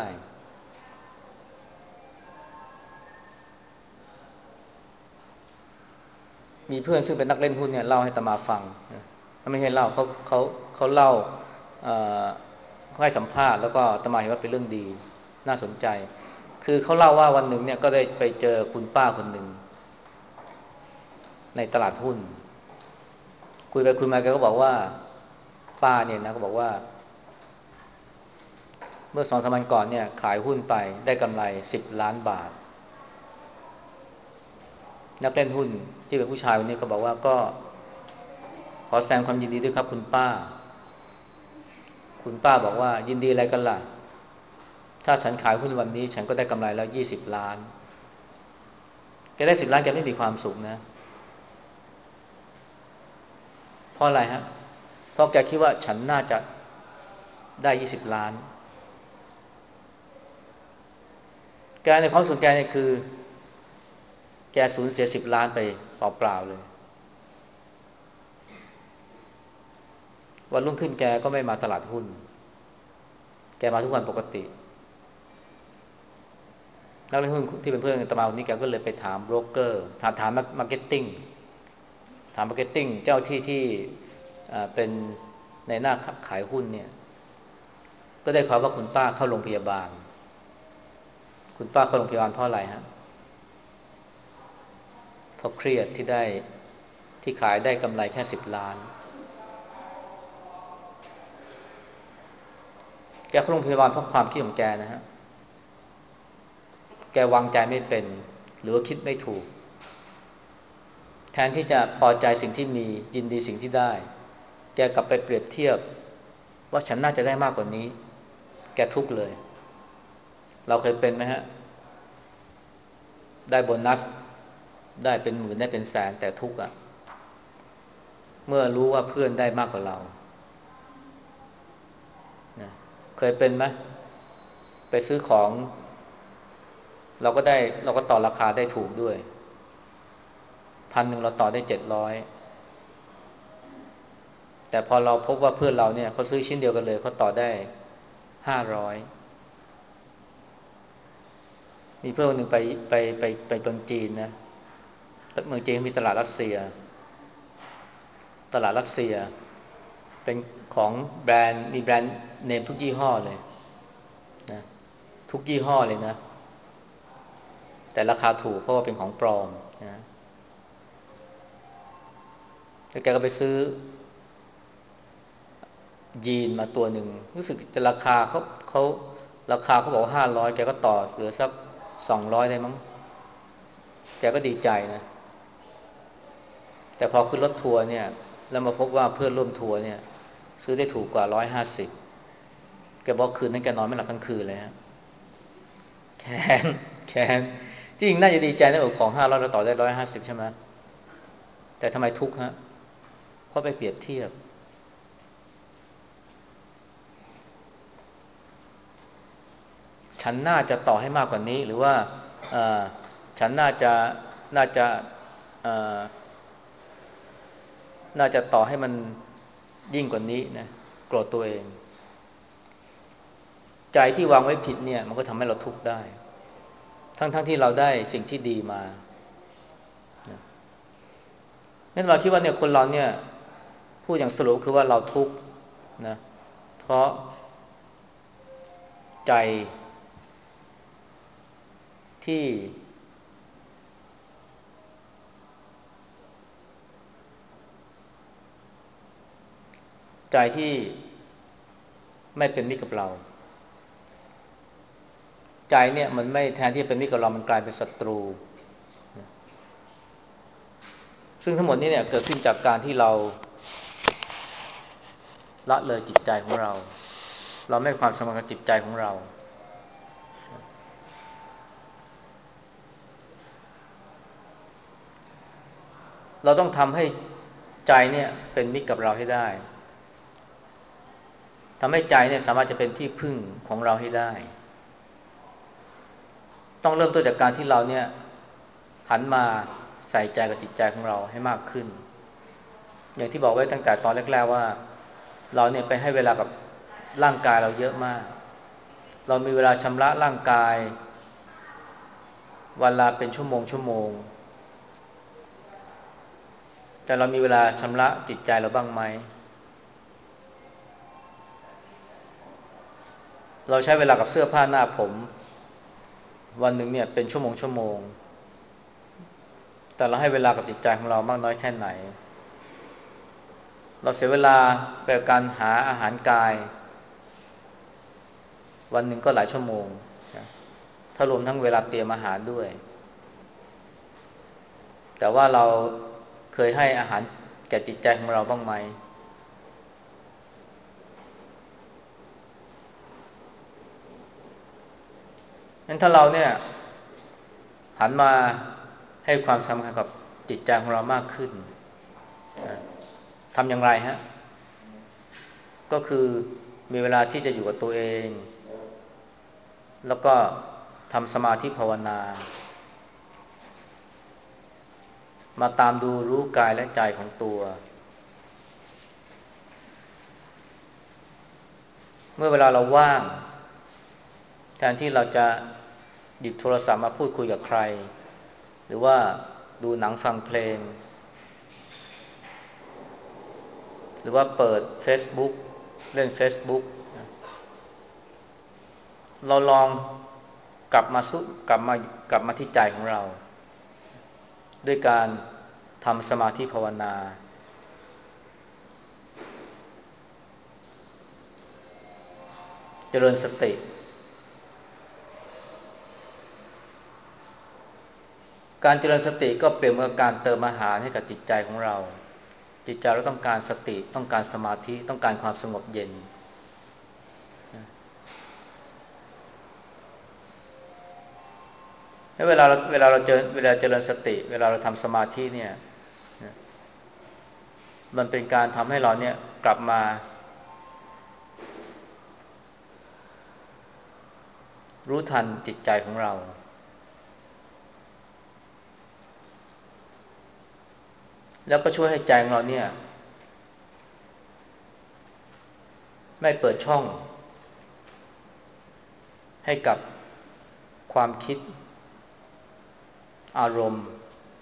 มีเพื่อนซึ่งเป็นนักเล่นหุ้นเนี่ยเล่าให้อาตมาฟังไม่ใช่เล่าเขาเล่าเอ่อเขาให้สัมภาษณ์แล้วก็อาตมาเห็นว่าเป็นเรื่องดีน่าสนใจคือเขาเล่าว่าวันหนึ่งเนี่ยก็ได้ไปเจอคุณป้าคนหนึ่งในตลาดหุ้นคุยไปคุยมาแกก็บอกว่าป้าเนี่ยนะก็บอกว่าเมื่อ2-3 วันก่อนเนี่ยขายหุ้นไปได้กำไร10 ล้านบาทนักเล่นหุ้นที่เป็นผู้ชายคนนี้ก็บอกว่าก็ขอแสดงความยินดีด้วยครับคุณป้าคุณป้าบอกว่ายินดีอะไรกันล่ะถ้าฉันขายหุ้นวันนี้ฉันก็ได้กำไรแล้ว20 ล้านแกได้10 ล้านแกไม่มีความสุขนะเพราะอะไรฮะเพราะแกคิดว่าฉันน่าจะได้20 ล้านแกในความสุขแกเนี่ยคือแกสูญเสีย10 ล้านไปเปล่าๆเลยวันรุ่งขึ้นแกก็ไม่มาตลาดหุ้นแกมาทุกวันปกตินักลงทุนที่เป็นเพื่อนกันตมาวันนี้แกก็เลยไปถามโบรกเกอร์ถามมาร์เก็ตติ้งถามมาร์เก็ตติ้งเจ้าที่เป็นในหน้าขายหุ้นเนี่ยก็ได้ความว่าคุณป้าเข้าโรงพยาบาลคุณป้าเข้าโรงพยาบาลเพราะอะไรฮะเพราะเครียดที่ขายได้กำไรแค่10 ล้านแกเข้าโรงพยาบาลเพราะความคิดของแกนะฮะแกวางใจไม่เป็นหรือว่าคิดไม่ถูกแทนที่จะพอใจสิ่งที่มียินดีสิ่งที่ได้แกกลับไปเปรียบเทียบว่าฉันน่าจะได้มากกว่านี้แกทุกข์เลยเราเคยเป็นไหมฮะได้โบนัสได้เป็นหมื่นได้เป็นแสนแต่ทุกข์อ่ะเมื่อรู้ว่าเพื่อนได้มากกว่าเรานะเคยเป็นไหมไปซื้อของเราก็ต่อราคาได้ถูกด้วย1,100เราต่อได้700แต่พอเราพบว่าเพื่อนเราเนี่ยเขาซื้อชิ้นเดียวกันเลยเขาต่อได้500มีเพื่อนคนหนึ่งไปเมืองจีนนะเมืองจีนมีตลาดรัสเซียเป็นของแบรนด์มีแบรนด์เนมทุกยี่ห้อเลยนะทุกยี่ห้อเลยนะแต่ราคาถูกเพราะว่าเป็นของปลอมนะแล้วแกก็ไปซื้อยีนมาตัวหนึ่งรู้สึกจะราคาเขาราคาเขาบอก500แกก็ต่อเหลือสัก200ได้มั้งแกก็ดีใจนะแต่พอขึ้นรถทัวร์เนี่ยแล้วมาพบว่าเพื่อนร่วมทัวร์เนี่ยซื้อได้ถูกกว่า150แกบอกคืนนั้นแกนอนไม่หลับทั้งคืนเลยฮะแค้นแค้นจริงน่าจะดีใจนะของ500เราต่อได้150ใช่ไหมแต่ทำไมทุกข์ฮะเพราะไปเปรียบเทียบฉันน่าจะต่อให้มากกว่านี้หรือว่าเอ่อฉันน่าจะเอ่อน่าจะต่อให้มันยิ่งกว่านี้นะโกรธตัวเองใจที่วางไว้ผิดเนี่ยมันก็ทำให้เราทุกข์ได้ทั้งที่เราได้สิ่งที่ดีมานั่นเราคิดว่าเนี่ยคนเราเนี่ยพูดอย่างสรุปคือว่าเราทุกข์นะเพราะใจที่ใจที่ไม่เป็นมิตรกับเราใจเนี่ยมันไม่แทนที่จะเป็นมิตรกับเรามันกลายเป็นศัตรูซึ่งทั้งหมดนี้เนี่ยเกิดขึ้นจากการที่เราละเลยจิตใจของเราไม่ให้ความสำคัญกับจิตใจของเราเราต้องทำให้ใจเนี่ยเป็นมิตรกับเราให้ได้ทำให้ใจเนี่ยสามารถจะเป็นที่พึ่งของเราให้ได้ต้องเริ่มต้นจากการที่เราเนี่ยหันมาใส่ใจกับจิตใจของเราให้มากขึ้นอย่างที่บอกไว้ตั้งแต่ตอนแรกๆว่าเราเนี่ยไปให้เวลากับร่างกายเราเยอะมากเรามีเวลาชำระร่างกายวันละเป็นชั่วโมงแต่เรามีเวลาชำระจิตใจเราบ้างไหมเราใช้เวลากับเสื้อผ้าหน้าผมวันหนึ่งเนี่ยเป็นชั่วโมงแต่เราให้เวลากับจิตใจของเรามากน้อยแค่ไหนเราเสียเวลาไปกับการหาอาหารกายวันหนึ่งก็หลายชั่วโมงถ้ารวมทั้งเวลาเตรียมอาหารด้วยแต่ว่าเราเคยให้อาหารแก่จิตใจของเราบ้างไหมงั้นถ้าเราเนี่ยหันมาให้ความสำคัญกับจิตใจของเรามากขึ้นทำอย่างไรฮะก็คือมีเวลาที่จะอยู่กับตัวเองแล้วก็ทำสมาธิภาวนามาตามดูรู้กายและใจของตัวเมื่อเวลาเราว่างแทนที่เราจะหยิบโทรศัพท์มาพูดคุยกับใครหรือว่าดูหนังฟังเพลงหรือว่าเปิด Facebook เล่น Facebook เราลองกลับมากลับมาที่ใจของเราด้วยการทำสมาธิภาวนาเจริญสติการเจริญสติก็เปรียบเหมือนการเติมอาหารให้กับจิตใจของเราจิตใจเราต้องการสติต้องการสมาธิต้องการความสงบเย็นให้เวลาเจริญสติเวลาเราทำสมาธิเนี่ยมันเป็นการทำให้เราเนี่ยกลับมารู้ทันจิตใจของเราแล้วก็ช่วยให้ใจของเราเนี่ยไม่เปิดช่องให้กับความคิดอารมณ์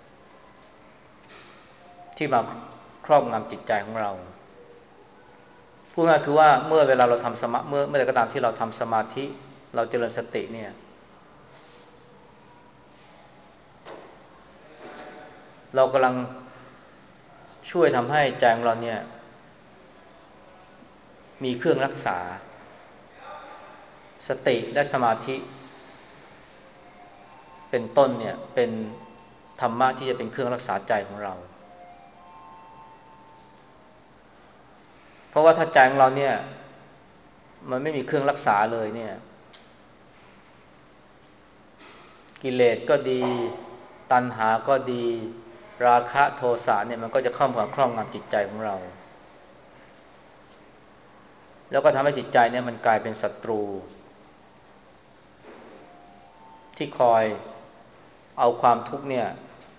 ที่มาครอบงำจิตใจของเราพูดง่ายคือว่าเมื่อเวลาเราทำสมาเมื่อใดก็ตามที่เราทำสมาธิเราเจริญสติเนี่ยเรากำลังช่วยทำให้ใจของเราเนี่ยมีเครื่องรักษาสติและสมาธิเป็นต้นเนี่ยเป็นธรรมะที่จะเป็นเครื่องรักษาใจของเราเพราะว่าถ้าใจของเราเนี่ยมันไม่มีเครื่องรักษาเลยเนี่ยกิเลสก็ดีตัณหาก็ดีราคะโทสะเนี่ยมันก็จะเข้ามาครอบงำจิตใจของเราแล้วก็ทำให้จิตใจเนี่ยมันกลายเป็นศัตรูที่คอยเอาความทุกข์เนี่ย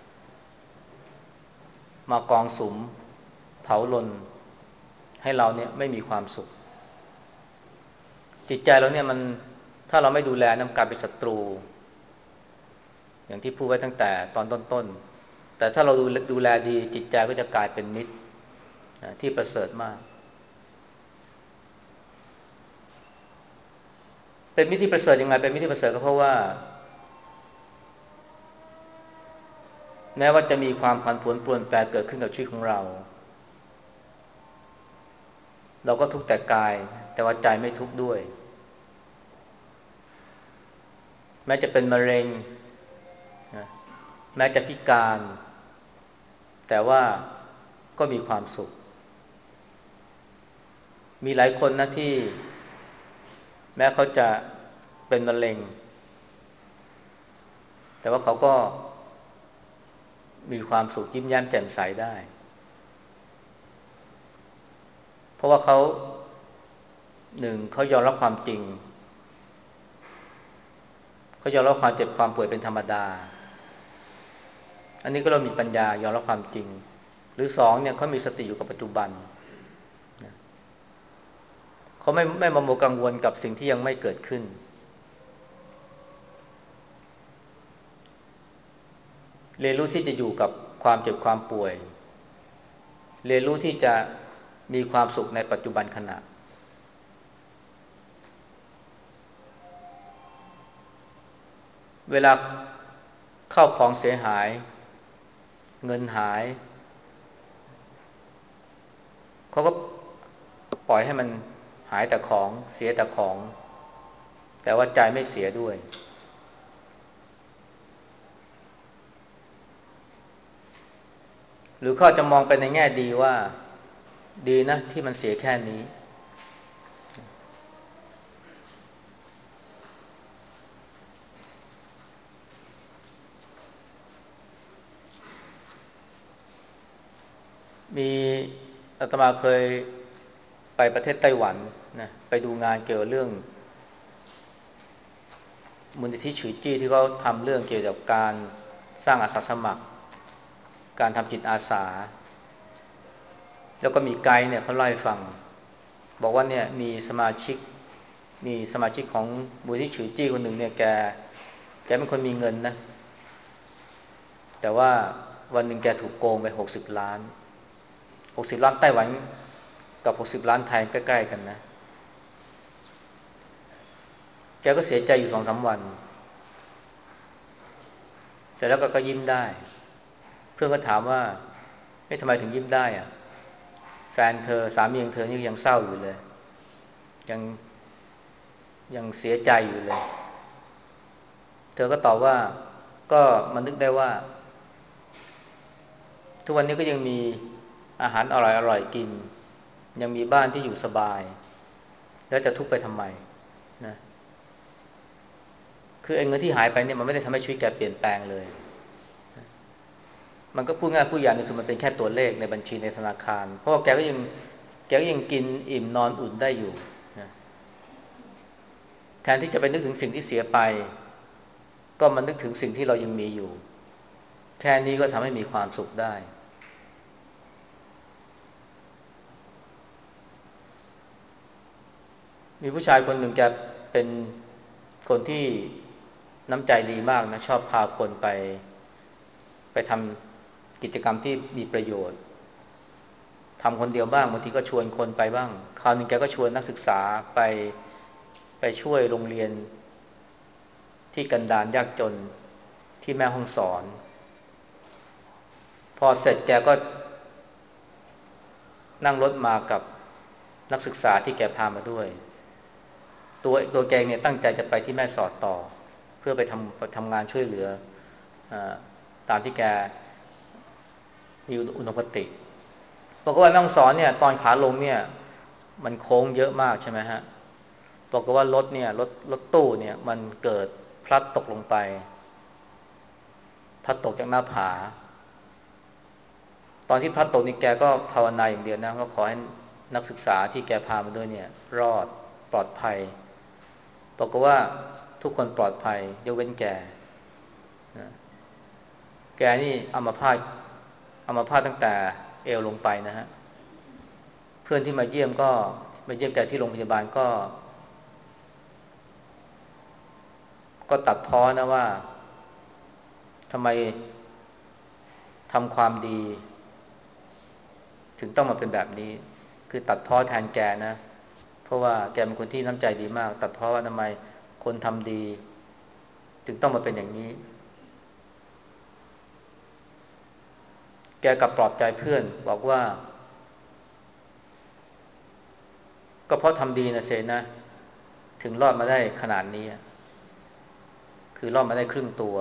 มากองสุมเผาลนให้เราเนี่ยไม่มีความสุขจิตใจเราเนี่ยมันถ้าเราไม่ดูแลมันกลายเป็นศัตรูอย่างที่พูดไว้ตั้งแต่ตอนต้นๆแต่ถ้าเราดูแลดีจิตใจก็จะกลายเป็นมิตรที่ประเสริฐมากเป็นมิตรที่ประเสริฐยังไงเป็นมิตรที่ประเสริฐก็เพราะว่าแม้ว่าจะมีความผันผวนปรวนแปรเกิดขึ้นกับชีวิตของเราเราก็ทุกข์แต่กายแต่ว่าใจไม่ทุกข์ด้วยแม้จะเป็นมะเร็งนะแม้จะพิการแต่ว่าก็มีความสุขมีหลายคนนะที่แม้เขาจะเป็นมะเร็งแต่ว่าเขาก็มีความสุขยิ้มแย้มแจ่มใสได้เพราะว่าเขาหนึ่งเขายอมรับความจริงเขายอมรับความเจ็บความป่วยเป็นธรรมดาอันนี้ก็เรามีปัญญายอมรับความจริงหรือสองเนี่ยเขามีสติอยู่กับปัจจุบันเขาไม่มามัวกังวลกับสิ่งที่ยังไม่เกิดขึ้นเรียนรู้ที่จะอยู่กับความเจ็บความป่วยเรียนรู้ที่จะมีความสุขในปัจจุบันขณะเวลาเข้าของเสียหายเงินหายเขาก็ปล่อยให้มันหายแต่ของเสียแต่ของแต่ว่าใจไม่เสียด้วยหรือเขาจะมองไปในแง่ดีว่าดีนะที่มันเสียแค่นี้มีอาตมาเคยไปประเทศไต้หวันนะไปดูงานเกี่ยวกับเรื่องมูลนิธิฉือจี้ที่เขาทำเรื่องเกี่ยวกับการสร้างอาสาสมัครการทำจิตอาสาแล้วก็มีไกด์เนี่ยเขาเล่าให้ฟังบอกว่าเนี่ยมีสมาชิกของมูลนิธิฉือจี้คนหนึ่งเนี่ยแกเป็นคนมีเงินนะแต่ว่าวันหนึ่งแกถูกโกงไป60 ล้านไต้หวันกับ60 ล้านไทยใกล้ๆกันนะแกก็เสียใจอยู่2-3 วันแต่แล้วก็ยิ้มได้เพื่อนก็ถามว่าเอ๊ะทำไมถึงยิ้มได้อะแฟนเธอสามีของเธอนี่ยังเศร้าอยู่เลยยังยังเสียใจอยู่เลยเธอก็ตอบว่าก็มันนึกได้ว่าทุกวันนี้ก็ยังมีอาหารอร่อยๆกินยังมีบ้านที่อยู่สบายแล้วจะทุกข์ไปทำไมนะคือไอ้เงินที่หายไปเนี่ยมันไม่ได้ทำให้ชีวิตแกเปลี่ยนแปลงเลยมันก็พูดง่ายพูดอย่างนึงคือมันเป็นแค่ตัวเลขในบัญชีในธนาคารเพราะว่าแกก็ยังกินอิ่มนอนอุ่นได้อยู่นะแทนที่จะไปนึกถึงสิ่งที่เสียไปก็มานึกถึงสิ่งที่เรายังมีอยู่แค่นี้ก็ทำให้มีความสุขได้มีผู้ชายคนหนึ่งแกเป็นคนที่น้ำใจดีมากนะชอบพาคนไปทำกิจกรรมที่มีประโยชน์ทำคนเดียวบ้างบางทีก็ชวนคนไปบ้างคราวหนึงแกก็ชวนนักศึกษาไปช่วยโรงเรียนที่กันดารยากจนที่แม่ฮ่องสอนพอเสร็จแกก็นั่งรถมากับนักศึกษาที่แกพามาด้วยตัวแกเนี่ยตั้งใจจะไปที่แม่สอดต่อเพื่อไปทำงานช่วยเหลือตามที่แกมีอุดมคติบอกว่าแม่ฮ่องสอนเนี่ยตอนขาลงเนี่ยมันโค้งเยอะมากใช่ไหมฮะบอกว่ารถตู้เนี่ยมันเกิดพลัดตกลงไปพลัดตกจากหน้าผาตอนที่พลัดตกนี่แกก็ภาวนาอย่างเดียวนะว่าขอให้นักศึกษาที่แกพามาด้วยเนี่ยรอดปลอดภัยบอกว่าทุกคนปลอดภัยยกเว้นแกนะแกนี่อัมพาตตั้งแต่เอวลงไปนะฮะเพื่อนที่มาเยี่ยมแกที่โรงพยาบาลก็ตัดพ้อนะว่าทำไมทำความดีถึงต้องมาเป็นแบบนี้คือตัดพ้อแทนแกนะเพราะว่าแกเป็นคนที่น้ำใจดีมากตัดพ้อว่าทำไมคนทำดีถึงต้องมาเป็นอย่างนี้แกกลับปลอบใจเพื่อนบอกว่าก็เพราะทำดีนะเซนะถึงรอดมาได้ขนาดนี้คือรอดมาได้ครึ่งตัว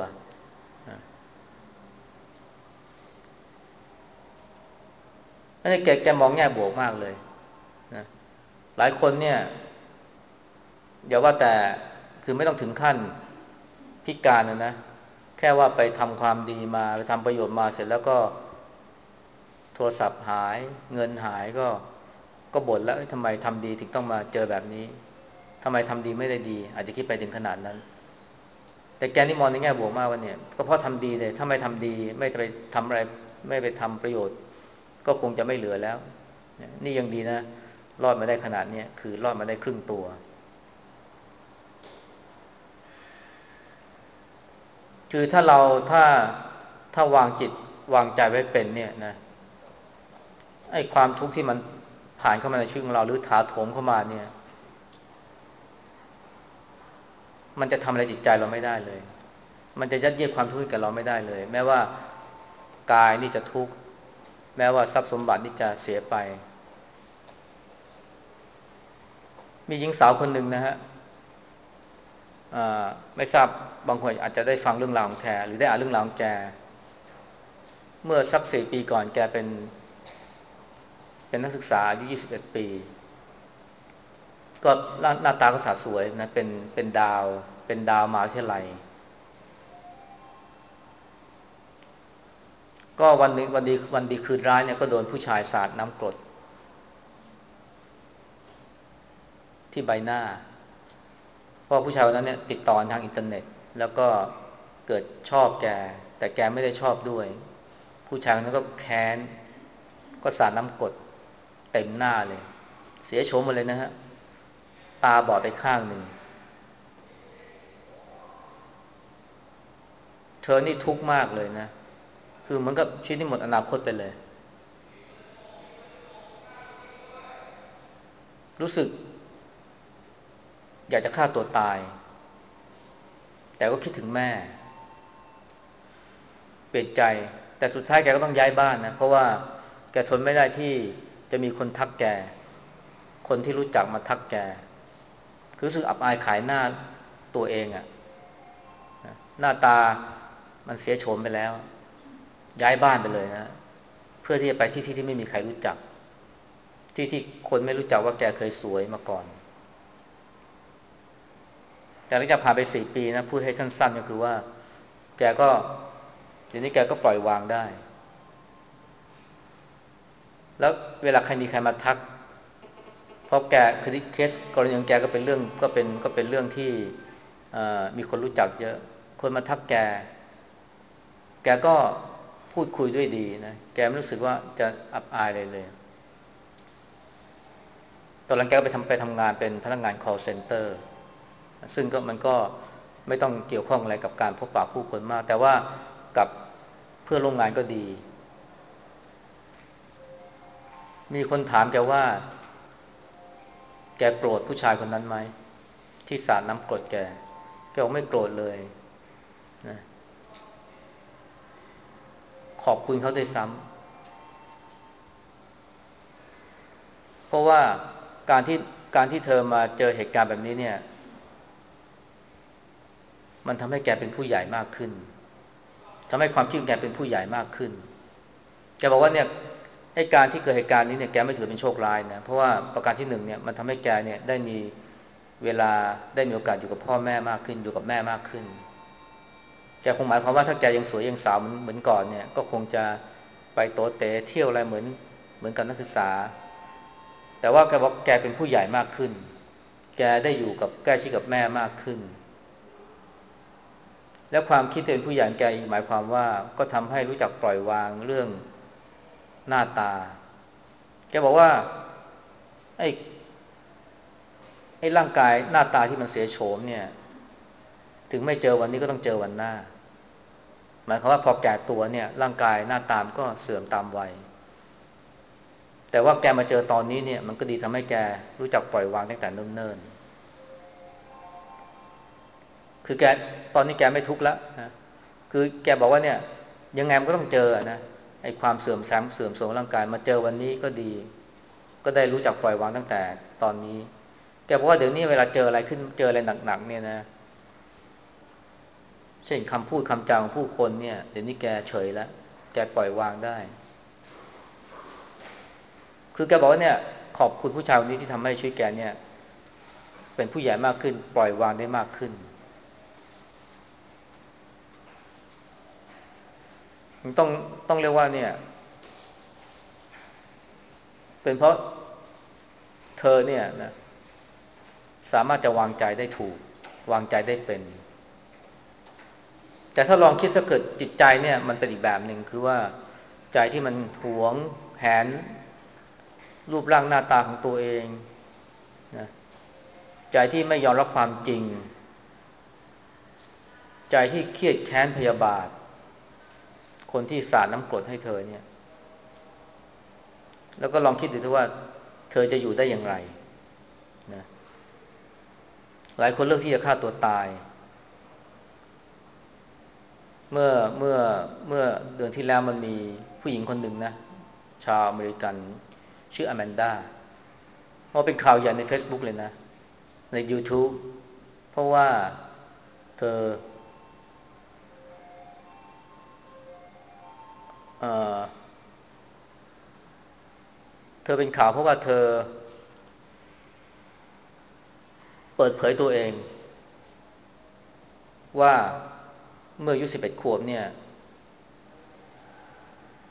อันนี้แกมองแง่บวกมากเลยนะหลายคนเนี่ยอย่าว่าแต่คือไม่ต้องถึงขั้นพิการนะแค่ว่าไปทำความดีมาไปทำประโยชน์มาเสร็จแล้วก็โทรศัพท์หายเงินหายก็บ่นแล้วทำไมทำดีถึงต้องมาเจอแบบนี้ทำไมทำดีไม่ได้ดีอาจจะคิดไปถึงขนาดนั้นแต่แกนี่มองในแง่บวกมากว่าเนี่ยก็เพราะทำดีเลยถ้าไม่ทำดีไม่ไปทำอะไรไม่ไปทำประโยชน์ก็คงจะไม่เหลือแล้วนี่ยังดีนะรอดมาได้ขนาดนี้คือรอดมาได้ครึ่งตัวคือถ้าเราถ้าถ้าวางจิตวางใจไว้เป็นเนี่ยนะไอ้ความทุกข์ที่มันผ่านเข้ามาในชีวิตของเราหรือถาโถมเข้ามาเนี่ยมันจะทำอะไรจิตใจเราไม่ได้เลยมันจะยัดเยียดความทุกข์ให้กับเราไม่ได้เลยแม้ว่ากายนี่จะทุกข์แม้ว่าทรัพย์สมบัตินี่จะเสียไปมีหญิงสาวคนหนึ่งนะฮะไม่ทราบบางคนอาจจะได้ฟังเรื่องราวของแกหรือได้อ่านเรื่องราวของแกเมื่อสัก4 ปีก่อนแกเป็นนักศึกษาอายุ21 ปีก็หน้าตาก็สาสวยนะเป็นดาวมหาวิทยาลัยก็ก็วันหนึ่งวันดีคืนร้ายเนี่ยก็โดนผู้ชายสาดน้ำกรดที่ใบหน้าเพราะผู้ชายคนนั้นเนี่ยติดต่อทางอินเทอร์เน็ตแล้วก็เกิดชอบแกแต่แกไม่ได้ชอบด้วยผู้ชายคนนั้นก็แค้นก็สาดน้ำกรดเต็มหน้าเลยเสียโฉมหมดเลยนะฮะตาบอดไปข้างหนึ่งเธอนี่ทุกข์มากเลยนะคือเหมือนกับชีวิตนี่หมดอนาคตไปเลยรู้สึกอยากจะฆ่าตัวตายแต่ก็คิดถึงแม่เปลี่ยนใจแต่สุดท้ายแกก็ต้องย้ายบ้านนะเพราะว่าแกทนไม่ได้ที่จะมีคนทักแกคนที่รู้จักมาทักแกคือรู้สึกอับอายขายหน้าตัวเองอะหน้าตามันเสียโฉมไปแล้วย้ายบ้านไปเลยนะเพื่อที่จะไปที่ไม่มีใครรู้จักที่คนไม่รู้จักว่าแกเคยสวยมาก่อนแต่หลังจากผ่านไป4 ปีนะพูดให้สั้นๆก็คือว่าแกก็เดี๋ยวนี้แกก็ปล่อยวางได้แล้วเวลาใครมีใครมาทักเพราะแกคือเคสกรณีของแกก็เป็นเรื่องก็เป็นเรื่องที่มีคนรู้จักเยอะคนมาทักแกก็พูดคุยด้วยดีนะแกไม่รู้สึกว่าจะอับอายเลยตอนหลังแกก็ไปทำงานเป็นพนักงาน call center ซึ่งก็มันก็ไม่ต้องเกี่ยวข้องอะไรกับการพบปะผู้คนมากแต่ว่ากับเพื่อนร่วมงานก็ดีมีคนถามแกว่าแกโกรธผู้ชายคนนั้นไหมที่สาดน้ำกรดแกบอกไม่โกรธเลยนะขอบคุณเขาด้วยซ้ำเพราะว่าการที่การที่เธอมาเจอเหตุการณ์แบบนี้เนี่ยมันทำให้แกเป็นผู้ใหญ่มากขึ้นทำให้ความคิดของแกเป็นผู้ใหญ่มากขึ้นแกบอกว่าเนี่ยไอ้การที่เกิดเหตุการณ์นี้เนี่ยแกไม่ถือเป็นโชคร้ายนะเพราะว่าประการที่หนึ่งเนี่ยมันทำให้แกเนี่ยได้มีเวลาได้มีโอกาสอยู่กับพ่อแม่มากขึ้นอยู่กับแม่มากขึ้นแกคงหมายความว่าถ้าแกยังสวยยังสาวเหมือนก่อนเนี่ยก็คงจะไปโตเตะเที่ยวอะไรเหมือนกับนักศึกษาแต่ว่าแกบอกแกเป็นผู้ใหญ่มากขึ้นแกได้อยู่กับใกล้ชิดกับแม่มากขึ้นแล้วความคิดเป็นผู้ใหญ่แกหมายความว่าก็ทำให้รู้จักปล่อยวางเรื่องหน้าตาแกบอกว่าไอ้ไอ้ร่างกายหน้าตาที่มันเสียโฉมเนี่ยถึงไม่เจอวันนี้ก็ต้องเจอวันหน้าหมายความว่าพอแก่ตัวเนี่ยร่างกายหน้าตามก็เสื่อมตามวัยแต่ว่าแกมาเจอตอนนี้เนี่ยมันก็ดีทำให้แกรู้จักปล่อยวางตั้งแต่เนิ่นๆคือแกตอนนี้แกไม่ทุกข์แล้วนะคือแกบอกว่าเนี่ยยังไงมันก็ต้องเจอนะไอ้ความเสื่อมแทรมเสื่อมโทรมร่างกายมาเจอวันนี้ก็ดีก็ได้รู้จักปล่อยวางตั้งแต่ตอนนี้แกบอกว่าเดี๋ยวนี้เวลาเจออะไรขึ้นเจออะไรหนักๆเนี่ยนะเช่นคำพูดคำจาของผู้คนเนี่ยเดี๋ยวนี้แกเฉยแล้วแกปล่อยวางได้คือแกบอกว่าเนี่ยขอบคุณผู้ชายคนนี้ที่ทำให้ชีวิตแกเนี่ยเป็นผู้ใหญ่มากขึ้นปล่อยวางได้มากขึ้นต้องเรียกว่าเนี่ยเป็นเพราะเธอเนี่ยนะสามารถจะวางใจได้ถูกวางใจได้เป็นแต่ถ้าลองคิดสักเกิดจิตใจเนี่ยมันเป็นอีกแบบหนึ่งคือว่าใจที่มันหวงแหนรูปร่างหน้าตาของตัวเองนะใจที่ไม่ยอมรับความจริงใจที่เครียดแค้นพยาบาทคนที่สาดน้ำกรดให้เธอเนี่ยแล้วก็ลองคิดดูว่าเธอจะอยู่ได้อย่างไรนะหลายคนเลือกที่จะฆ่าตัวตายเมื่อเมื่อเมื่อเดือนที่แล้วมันมีผู้หญิงคนหนึ่งนะชาวอเมริกันชื่ออแมนดาเพราะเป็นข่าวใหญ่ใน Facebook เลยนะใน YouTube เพราะว่าเธอเอ่อเธอเป็นข่าวเพราะว่าเธอเปิดเผยตัวเองว่าเมื่ออายุ11 ขวบเนี่ย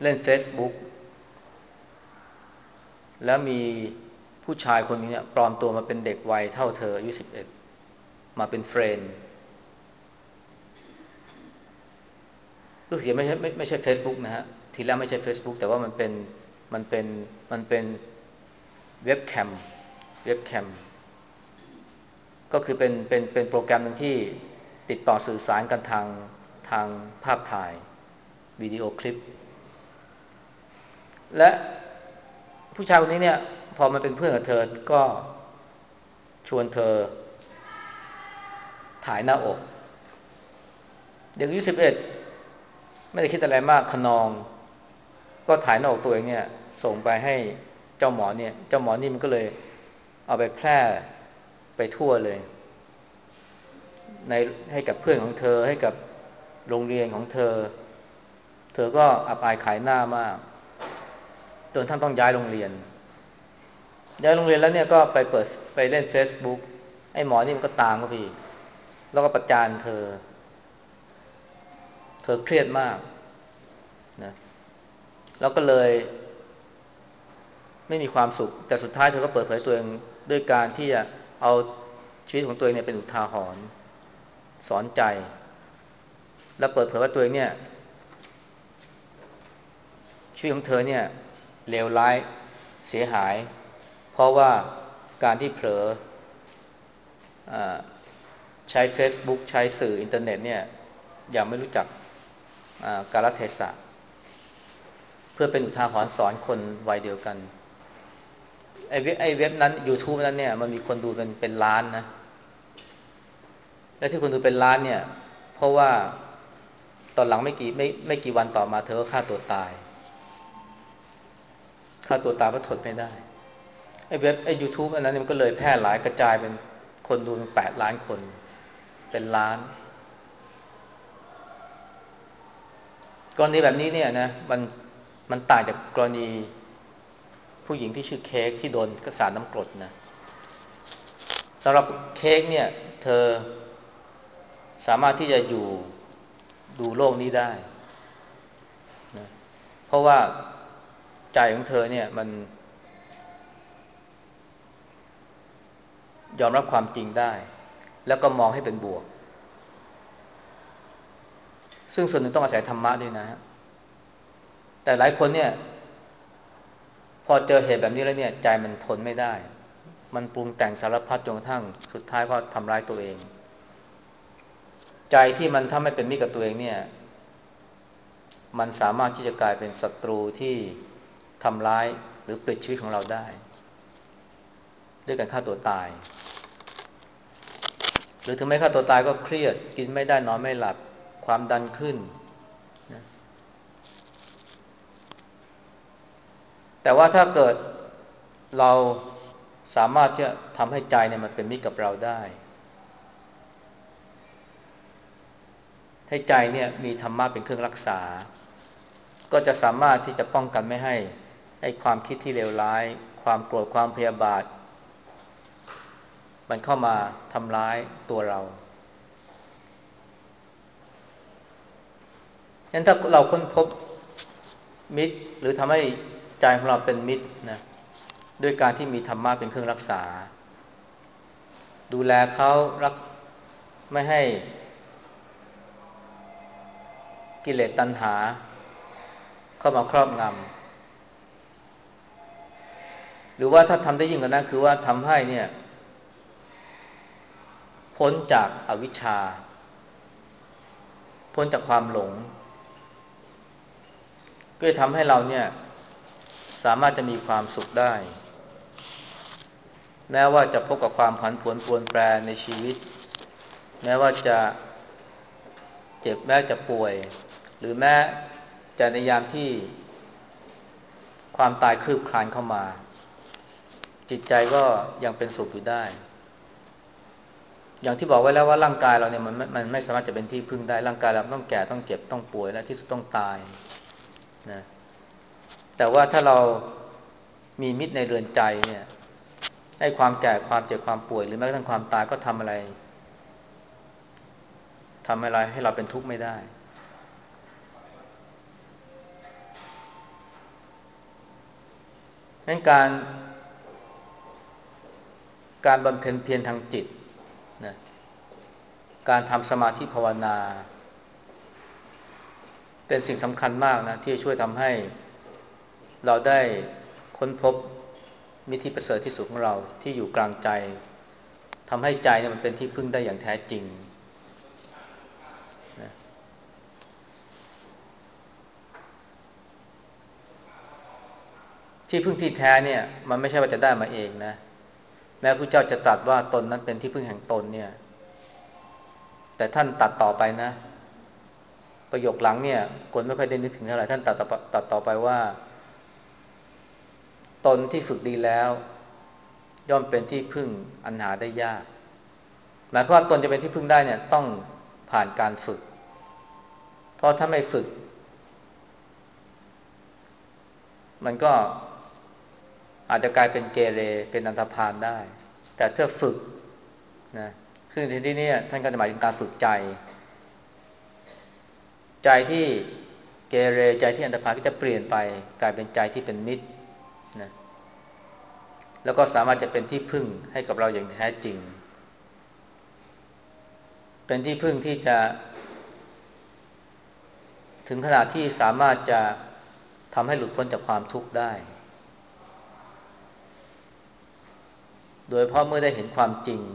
เล่น Facebook แล้วมีผู้ชายคนนี้เนี่ยปลอมตัวมาเป็นเด็กวัยเท่าเธออายุ11มาเป็นเฟรนด์รู้สึกไม่ใช่ Facebook นะฮะทีแรกไม่ใช่ Facebook แต่ว่ามันเป็นมันเป็นเว็บแคมเว็บแคมก็คือเป็นโปรแกรมหนึ่งที่ติดต่อสื่อสารกันทางภาพถ่ายวิดีโอคลิปและผู้ชายคนนี้เนี่ยพอมาเป็นเพื่อนกับเธอก็ชวนเธอถ่ายหน้าอกเด็กอายุ11ไม่ได้คิดอะไรมากขนองก็ถ่ายหน้าอกตัวเองเนี่ยส่งไปให้เจ้าหมอเนี่ยเจ้าหมอนี่มันก็เลยเอาไปแพร่ไปทั่วเลยในให้กับเพื่อนของเธอให้กับโรงเรียนของเธอเธอก็อับอายขายหน้ามากจนท่านต้องย้ายโรงเรียนแล้วเนี่ยก็ไปเล่น Facebook ไอ้หมอนี่มันก็ตามเข้าไปอีกแล้วก็ประจานเธอเครียดมากนะแล้วก็เลยไม่มีความสุขแต่สุดท้ายเธอก็เปิดเผยตัวเองด้วยการที่จะเอาชีวิตของตัวเองเนี่ยเป็นอุทาหรณ์สอนใจแล้วเปิดเผยว่าตัวเองเนี่ยชีวิตของเธอเนี่ยเลวร้ายเสียหายเพราะว่าการที่เผลอใช้ Facebook ใช้สื่ออินเทอร์เน็ตเนี่ยอย่างไม่รู้จักกาลเทศะเพื่อเป็นอุทาหรณ์สอนคนวัยเดียวกันไอ้เว็บนั้น YouTube นั้นเนี่ยมันมีคนดูเป็นล้านนะและที่คนดูเป็นล้านเนี่ยเพราะว่าตอนหลังไม่กี่วันต่อมาเธอก็ฆ่าตัวตายเพราะทนไม่ได้ไอ้ YouTube อันนั้นมันก็เลยแพร่หลายกระจายเป็นคนดูเป็น8 ล้านคนเป็นล้านกรณีแบบนี้เนี่ยนะมันต่างจากกรณีผู้หญิงที่ชื่อเค้กที่โดนกระสานน้ำกรดนะสำหรับเค้กเนี่ยเธอสามารถที่จะอยู่ดูโลกนี้ได้นะเพราะว่าใจของเธอเนี่ยมันยอมรับความจริงได้แล้วก็มองให้เป็นบวกซึ่งส่วนหนึ่งต้องอาศัยธรรมะด้วยนะแต่หลายคนเนี่ยพอเจอเหตุแบบนี้แล้วเนี่ยใจมันทนไม่ได้มันปรุงแต่งสารพัดจนกระทั่งสุดท้ายก็ทำร้ายตัวเองใจที่มันถ้าไม่เป็นมิตรกับตัวเองเนี่ยมันสามารถที่จะกลายเป็นศัตรูที่ทำร้ายหรือปลิดชีวิตของเราได้ด้วยการฆ่าตัวตายหรือถึงไม่ฆ่าตัวตายก็เครียดกินไม่ได้นอนไม่หลับความดันขึ้นนะแต่ว่าถ้าเกิดเราสามารถที่จะทำให้ใจเนี่ยมันเป็นมิตรกับเราได้ให้ใจเนี่ยมีธรรมะเป็นเครื่องรักษาก็จะสามารถที่จะป้องกันไม่ให้ความคิดที่เลวร้ายความโกรธความพยาบาทมันเข้ามาทำร้ายตัวเราฉะนั้นถ้าเราค้นพบมิตรหรือทำให้ใจของเราเป็นมิตรนะด้วยการที่มีธรรมะเป็นเครื่องรักษาดูแลเขารักไม่ให้กิเลสตัณหาเข้ามาครอบงำหรือว่าถ้าทำได้ยิ่งกว่านั้นคือว่าทำให้เนี่ยพ้นจากอวิชชาพ้นจากความหลงก็จะทำให้เราเนี่ยสามารถจะมีความสุขได้แม้ว่าจะพบกับความผันผวนปรวนแปรในชีวิตแม้ว่าจะเจ็บแม้จะป่วยหรือแม้จะในยามที่ความตายคืบคลานเข้ามาจิตใจก็ยังเป็นสุขอยู่ได้อย่างที่บอกไว้แล้วว่าร่างกายเราเนี่ยมันไม่สามารถจะเป็นที่พึ่งได้ร่างกายเราต้องแก่ต้องเจ็บต้องป่วยและที่สุดต้องตายนะแต่ว่าถ้าเรามีมิตรในเรือนใจเนี่ยให้ความแก่ความเจ็บความป่วยหรือแม้กระทั่งความตายก็ทำอะไรให้เราเป็นทุกข์ไม่ได้งั้นการบำเพ็ญเพียรทางจิตนะการทำสมาธิภาวนาเป็นสิ่งสำคัญมากนะที่จะช่วยทำให้เราได้ค้นพบมิติประเสริฐที่สุดของเราที่อยู่กลางใจทำให้ใจเนี่ยมันเป็นที่พึ่งได้อย่างแท้จริงนะที่พึ่งที่แท้เนี่ยมันไม่ใช่ว่าจะได้มาเองนะแม้พระเจ้าจะตรัสว่าตนนั้นเป็นที่พึ่งแห่งตนเนี่ยแต่ท่านตัดต่อไปนะประโยคหลังเนี่ยคนไม่ค่อยได้นึกถึงเท่าไหร่ท่านตัดต่อไปว่าตนที่ฝึกดีแล้วย่อมเป็นที่พึ่งอันหาได้ยากหมายความว่าตนจะเป็นที่พึ่งได้เนี่ยต้องผ่านการฝึกเพราะถ้าไม่ฝึกมันก็อาจจะกลายเป็นเกเรเป็นอันธพาลได้แต่ถ้าฝึกนะซึ่งทีนี้เนี่ยท่านก็จะหมายถึงการฝึกใจใจที่เกเรใจที่อันธพาลก็จะเปลี่ยนไปกลายเป็นใจที่เป็นมิตรนะแล้วก็สามารถจะเป็นที่พึ่งให้กับเราอย่างแท้จริงเป็นที่พึ่งที่จะถึงขนาดที่สามารถจะทำให้หลุดพ้นจากความทุกข์ได้โดยเพราะเมื่อได้เห็นความจริง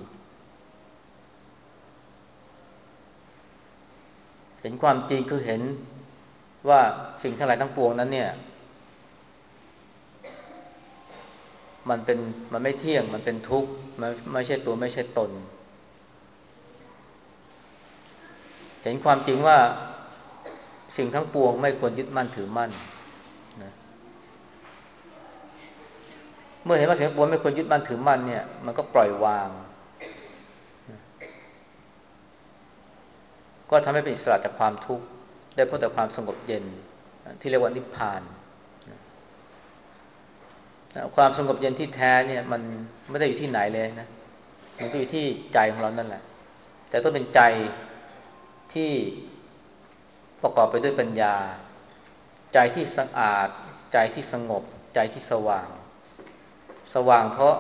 เห็นความจริงคือเห็นว่าสิ่งทั้งหลายทั้งปวงนั้นเนี่ยมันไม่เที่ยงมันเป็นทุกข์มันไม่ใช่ตัวไม่ใช่ตนเห็นความจริงว่าสิ่งทั้งปวงไม่ควรยึดมั่นถือมั่นนะเมื่อเห็นว่าสิ่งทั้งปวงไม่ควรยึดมั่นถือมั่นเนี่ยมันก็ปล่อยวางก็ทำให้เป็นอิสระจากความทุกข์ได้พบแต่ความสงบเย็นที่เรียกว่านิพพานความสงบเย็นที่แท้เนี่ยมันไม่ได้อยู่ที่ไหนเลยนะมันก็อยู่ที่ใจของเรานั่นแหละแต่ต้องเป็นใจที่ประกอบไปด้วยปัญญาใจที่สะอาดใจที่สงบใจที่สว่างสว่างเพราะ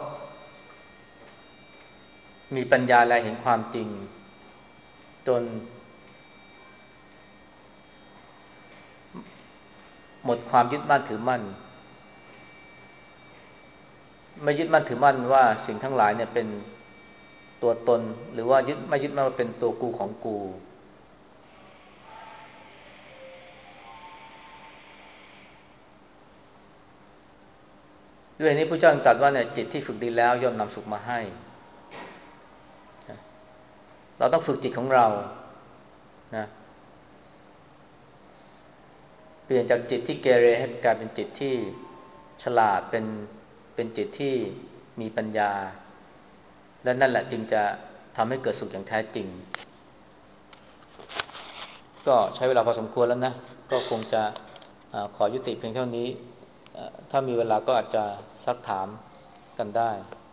มีปัญญาและเห็นความจริงจนหมดความยึดมั่นถือมั่นไม่ยึดมั่นถือมั่นว่าสิ่งทั้งหลายเนี่ยเป็นตัวตนหรือว่าไม่ยึดมั่นว่าเป็นตัวกูของกูด้วยนี้พระเจ้าตรัสว่าเนี่ยจิตที่ฝึกดีแล้วย่อมนำสุขมาให้เราต้องฝึกจิตของเรานะเปลี่ยนจากจิตที่เกเรให้กลายเป็นจิตที่ฉลาดเป็นจิตที่มีปัญญาและนั่นแหละจึงจะทำให้เกิดสุขอย่างแท้จริงก็ใช้เวลาพอสมควรแล้วนะก็คงจะขอยุติเพียงเท่านี้ถ้ามีเวลาก็อาจจะซักถามกันได้